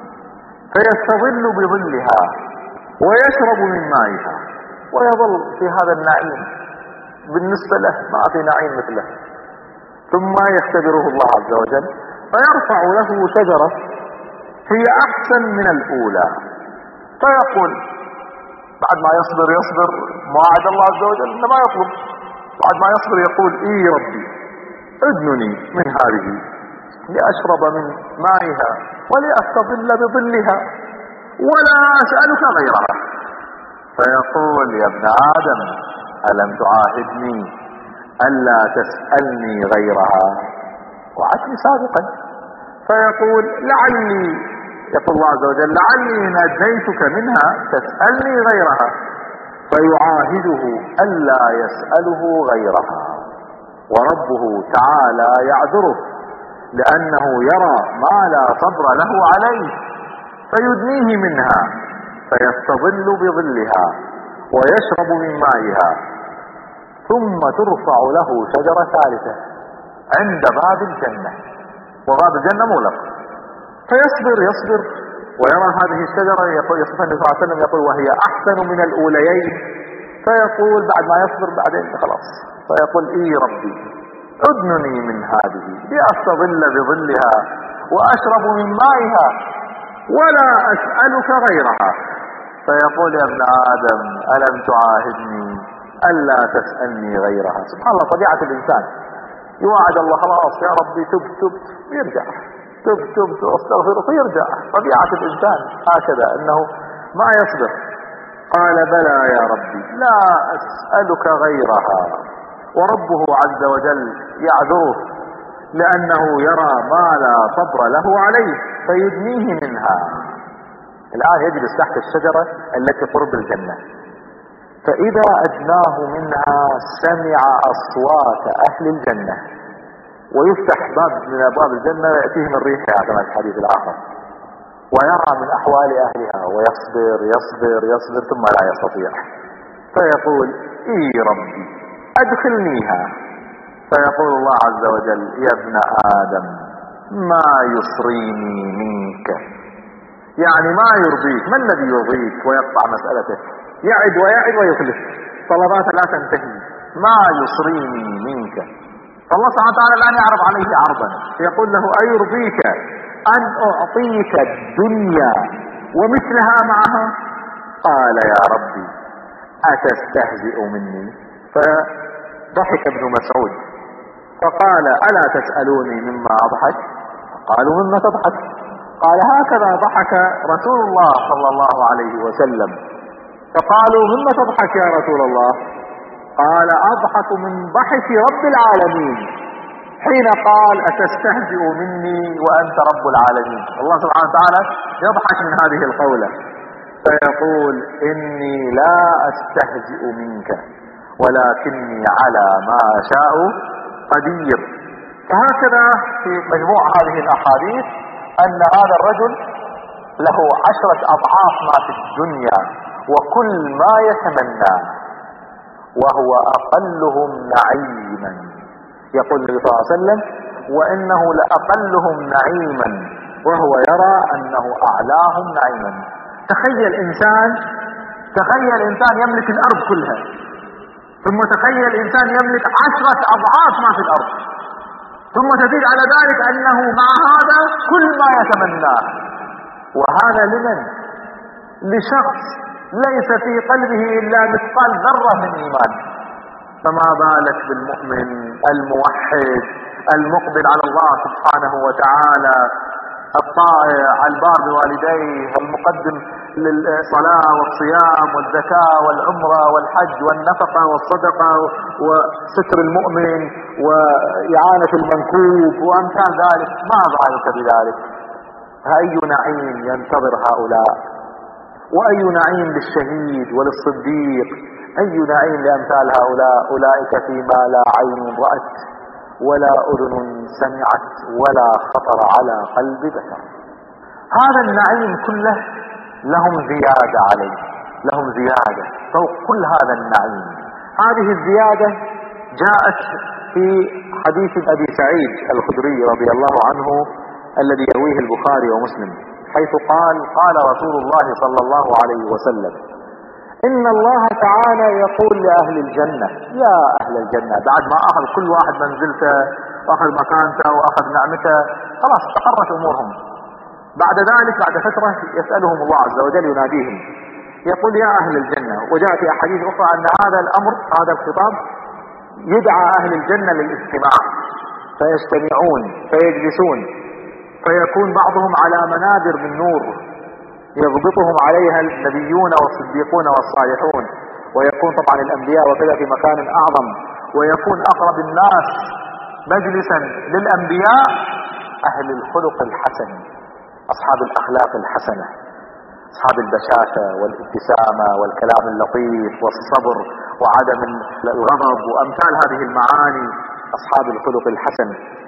فيستظل بظلها ويشرب من مائها، ويظل في هذا النعيم. بالنسبة له ما في نعيم مثله. ثم يختبره الله عز وجل فيرفع له شجرة هي أحسن من الأولى، فيقول بعد ما يصبر ما وعد الله عز وجل إنه ما يطلب، بعد ما يصبر يقول: إي ربي ادنني من هذه لأشرب من مائها ولأستظل بظلها ولا أسألك غيرها. فيقول: يا ابن آدم ألم تعاهدني ألا تسألني غيرها؟ وعدني سابقا. فيقول: لعلي، يقول الله عز وجل: لعلي إن أدنيتك منها تسألني غيرها. فيعاهده ألا يسأله غيرها، وربه تعالى يعذره لأنه يرى ما لا صبر له عليه، فيدنيه منها فيستظل بظلها ويشرب من مائها. ثم ترفع له شجرة ثالثة عند باب الجنة، وباب الجنة مغلق، فيصبر ويرى هذه الشجرة. يقول يصفها النبي صلى الله عليه وسلم يقول: وهي أحسن من الأوليين. فيقول بعد ما يصبر بعدين خلاص، فيقول: إي ربي ادنني من هذه لأستظل بظلها وأشرب من مائها ولا أسألك غيرها. فيقول: يا ابن آدم ألم تعاهدني ألا تسألني غيرها؟ سبحان الله، طبيعة الإنسان يوعد الله خلاص يا ربي تب يرجع، تب واستغفر فيرجع. طبيعة الإنسان هكذا أنه ما يصبر. قال: بلى يا ربي لا أسألك غيرها. وربه عز وجل يعذره لأنه يرى ما لا صبر له عليه فيدنيه منها. الآن يجلس تحت الشجرة التي قرب الجنة، فإذا أدناه منها سمع أصوات أهل الجنة، ويفتح باب من أبواب الجنة يأتيهم الريح كما في الحديث الآخر، ويرى من أحوال أهلها ويصبر يصبر يصبر ثم لا يستطيع، فيقول إي ربي أدخلنيها. فيقول الله عز وجل يا ابن آدم ما يصريني منك، يعني ما يرضيك، ما الذي يرضيك؟ ويقطع مسألته، يعد ويعد ويخلف، طلبات لا تنتهي، ما يصريني منك. فالله سبحانه وتعالى الآن يعرض عليه عرضا، يقول له أيرضيك أن أعطيك الدنيا ومثلها معها؟ قال يا ربي أتستهزئ مني؟ فضحك ابن مسعود فقال ألا تسألوني مما أضحك؟ قالوا مما تضحك؟ قال هكذا ضحك رسول الله صلى الله عليه وسلم. فقالوا مما تضحك يا رسول الله؟ قال أضحك من ضحك رب العالمين حين قال أتستهزئ مني وأنت رب العالمين. الله سبحانه وتعالى يضحك من هذه القولة فيقول إني لا أستهزئ منك ولكني على ما أشاء قدير. فهكذا في مجموع هذه الأحاديث أن هذا الرجل له 10 أضعاف ما في الدنيا وكل ما يتمنى وهو أقلهم نعيما. يقول النبي صلى الله عليه وسلم وإنه لأقلهم نعيما وهو يرى أنه أعلاهم نعيما. تخيل إنسان يملك الأرض كلها، ثم تخيل إنسان يملك 10 أضعاف ما في الأرض، ثم تزيد على ذلك أنه مع هذا كل ما يتمناه. وهذا لمن؟ لشخص ليس في قلبه إلا مثقال ذرة من إيمان. فما بالك بالمؤمن الموحد المقبل على الله سبحانه وتعالى الطائع البار بوالديه المقدم للصلاة والصيام والزكاة والعمرة والحج والنفقة والصدقة وستر المؤمن وإعانة المنكوب وأمثال ذلك. ما ذلك بذلك؟ أي نعيم ينتظر هؤلاء، وأي نعيم للشهيد وللصديق، أي نعيم لأمثال هؤلاء. أولئك فيما لا عين رأت ولا أذن سمعت ولا خطر على قلب بشر. هذا النعيم كله لهم زيادة عليه، لهم زيادة فوق كل هذا النعيم. هذه الزيادة جاءت في حديث أبي سعيد الخدري رضي الله عنه الذي يرويه البخاري ومسلم، حيث قال رسول الله صلى الله عليه وسلم إن الله تعالى يقول لأهل الجنة يا أهل الجنة، بعد ما أخذ كل واحد منزلته وأخذ مكانته وأخذ نعمته خلاص استقرت أمورهم، بعد ذلك بعد فترة يسألهم الله عز وجل يناديهم يقول يا أهل الجنة. وجاء في أحاديث أخرى أن هذا الأمر هذا الخطاب يدعى أهل الجنة للاجتماع فيجتمعون فيجلسون فيكون بعضهم على منابر من نور يضبطهم عليها النبيون والصديقون والصالحون، ويكون طبعا الأنبياء وكذا في مكان أعظم، ويكون أقرب الناس مجلسا للأنبياء أهل الخلق الحسن، أصحاب الأخلاق الحسنة، أصحاب البشاشة والابتسامة والكلام اللطيف والصبر وعدم الغضب وأمثال هذه المعاني. أصحاب الخلق الحسن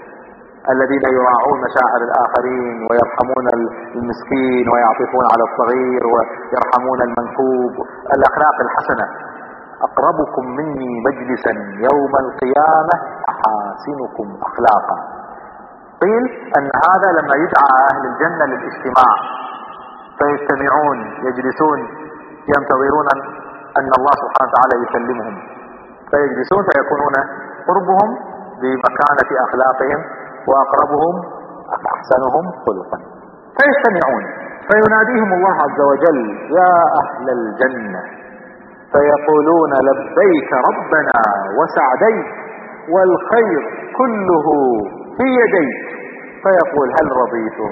الذين يراعون مشاعر الآخرين ويرحمون المسكين ويعطفون على الصغير ويرحمون المنكوب، الأخلاق الحسنة. أقربكم مني مجلسا يوم القيامة أحاسنكم أخلاقا. قيل أن هذا لما يدعى أهل الجنة للاجتماع فيجتمعون يجلسون ينتظرون أن الله سبحانه وتعالى يسلمهم، فيجلسون فيكونون قربهم بمكانة أخلاقهم وأقربهم أحسنهم خلقا، فيجتمعون فيناديهم الله عز وجل يا أهل الجنة، فيقولون لبيك ربنا وسعديك والخير كله في يديك. فيقول هل رضيتم؟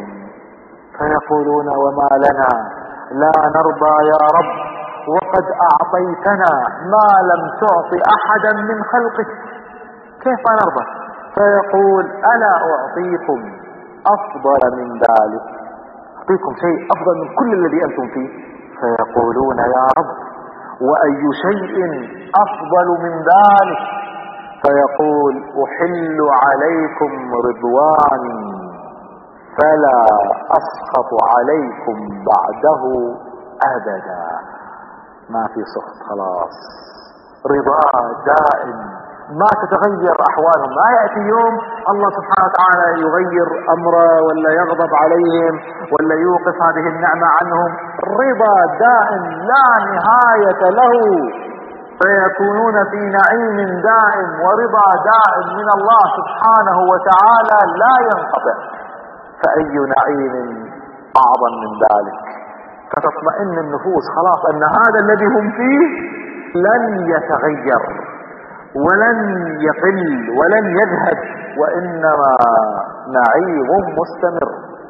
فيقولون وما لنا لا نرضى يا رب وقد أعطيتنا ما لم تعط أحدا من خلقك، كيف نرضى؟ فيقول ألا أعطيكم أفضل من ذلك، أعطيكم شيء أفضل من كل الذي أنتم فيه. فيقولون يا رب وأي شيء أفضل من ذلك؟ فيقول أحل عليكم رضواني فلا أسخط عليكم بعده أبدا. ما في سخط، خلاص رضا دائم، ما تتغير أحوالهم. ما يأتي يوم الله سبحانه وتعالى يغير أمره ولا يغضب عليهم ولا يوقف هذه النعمة عنهم. رضا دائم لا نهاية له، فيكونون في نعيم دائم ورضا دائم من الله سبحانه وتعالى لا ينقطع. فأي نعيم أعظم من ذلك؟ فتطمئن النفوس خلاص أن هذا الذي هم فيه لن يتغير ولن يقل ولن يذهب، وإنما نعيم مستمر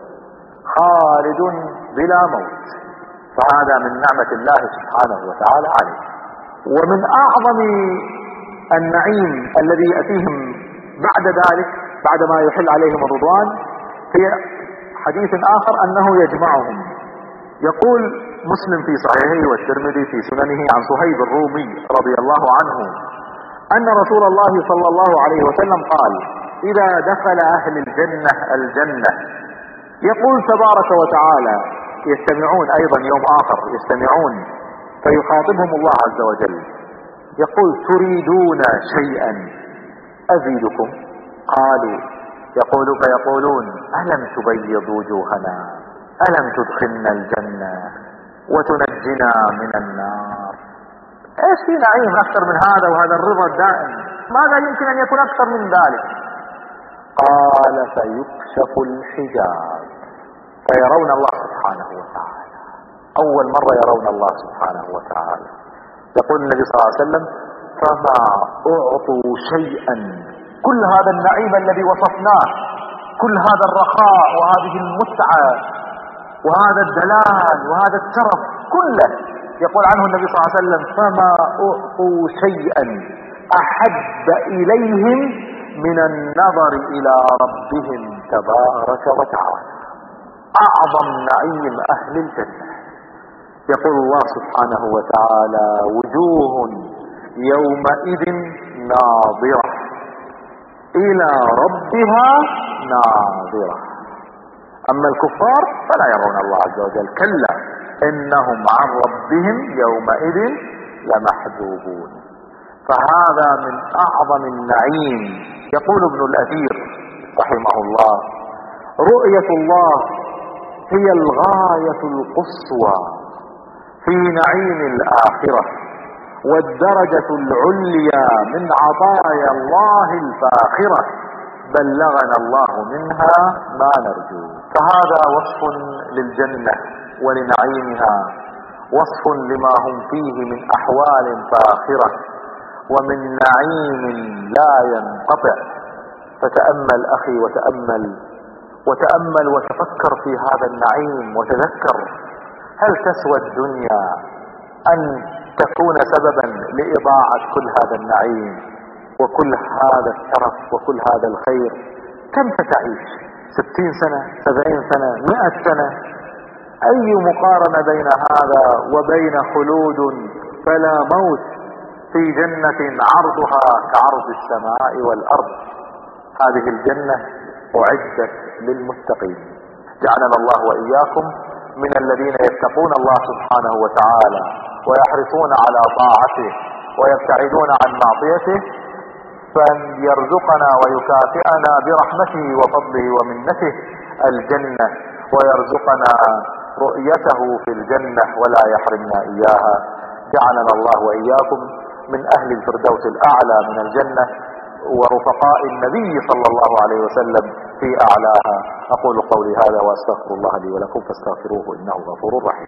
خالد بلا موت. فهذا من نعمة الله سبحانه وتعالى عليه. ومن أعظم النعيم الذي يأتيهم بعد ذلك بعدما يحل عليهم الرضوان في حديث آخر أنه يجمعهم. يقول مسلم في صحيحه والترمذي في سننه عن صهيب الرومي رضي الله عنه أن رسول الله صلى الله عليه وسلم قال: إذا دخل أهل الجنة يقول تبارك وتعالى، يجتمعون أيضا يوم آخر يجتمعون فيخاطبهم الله عز وجل يقول: تريدون شيئا أزيدكم؟ قالوا فيقولون: ألم تبيض وجوهنا، ألم تدخلنا الجنة وتنجنا من النار؟ ايش في نعيم اكثر من هذا؟ وهذا الرضا الدائم ماذا يمكن ان يكون اكثر من ذلك؟ قال: فيكشف الحجاب فيرون الله سبحانه وتعالى. اول مرة يرون الله سبحانه وتعالى. يقول النبي صلى الله عليه وسلم: فما اعطوا شيئا، كل هذا النعيم الذي وصفناه، كل هذا الرخاء وهذه المتعة وهذا الدلال وهذا الترف كله، يقول عنه النبي صلى الله عليه وسلم: فما أعطوا شيئا أحب إليهم من النظر إلى ربهم تبارك وتعالى. أعظم نعيم أهل الجنة. يقول الله سبحانه وتعالى: وجوه يومئذ ناظرة إلى ربها ناظرة. أما الكفار فلا يرون الله عز وجل، كلا إنهم عن ربهم يومئذ لمحجوبون. فهذا من أعظم النعيم. يقول ابن الأثير رحمه الله: رؤية الله هي الغاية القصوى في نعيم الآخرة والدرجة العليا من عطايا الله الفاخرة، بلغنا الله منها ما نرجو. فهذا وصف للجنة ولنعيمها، وصف لما هم فيه من أحوال فاخرة ومن نعيم لا ينقطع. فتأمل أخي وتأمل وتفكر في هذا النعيم وتذكر: هل تسوى الدنيا أن تكون سببا لإضاعة كل هذا النعيم وكل هذا الترف وكل هذا الخير؟ كم ستعيش؟ 60 سنة، 70 سنة، 100 سنة؟ أي مقارنة بين هذا وبين خلود فلا موت في جنة عرضها كعرض السماء والأرض؟ هذه الجنة أعدت للمتقين. جعلنا الله وإياكم من الذين يتقون الله سبحانه وتعالى ويحرصون على طاعته ويبتعدون عن معصيته، فيرزقنا ويكافئنا برحمته وفضله ومنته الجنة، ويرزقنا رؤيته في الجنة ولا يحرمنا إياها. جعلنا الله وإياكم من أهل الفردوس الأعلى من الجنة ورفقاء النبي صلى الله عليه وسلم في أعلاها. أقول قولي هذا وأستغفر الله لي ولكم فاستغفروه إنه غفور رحيم.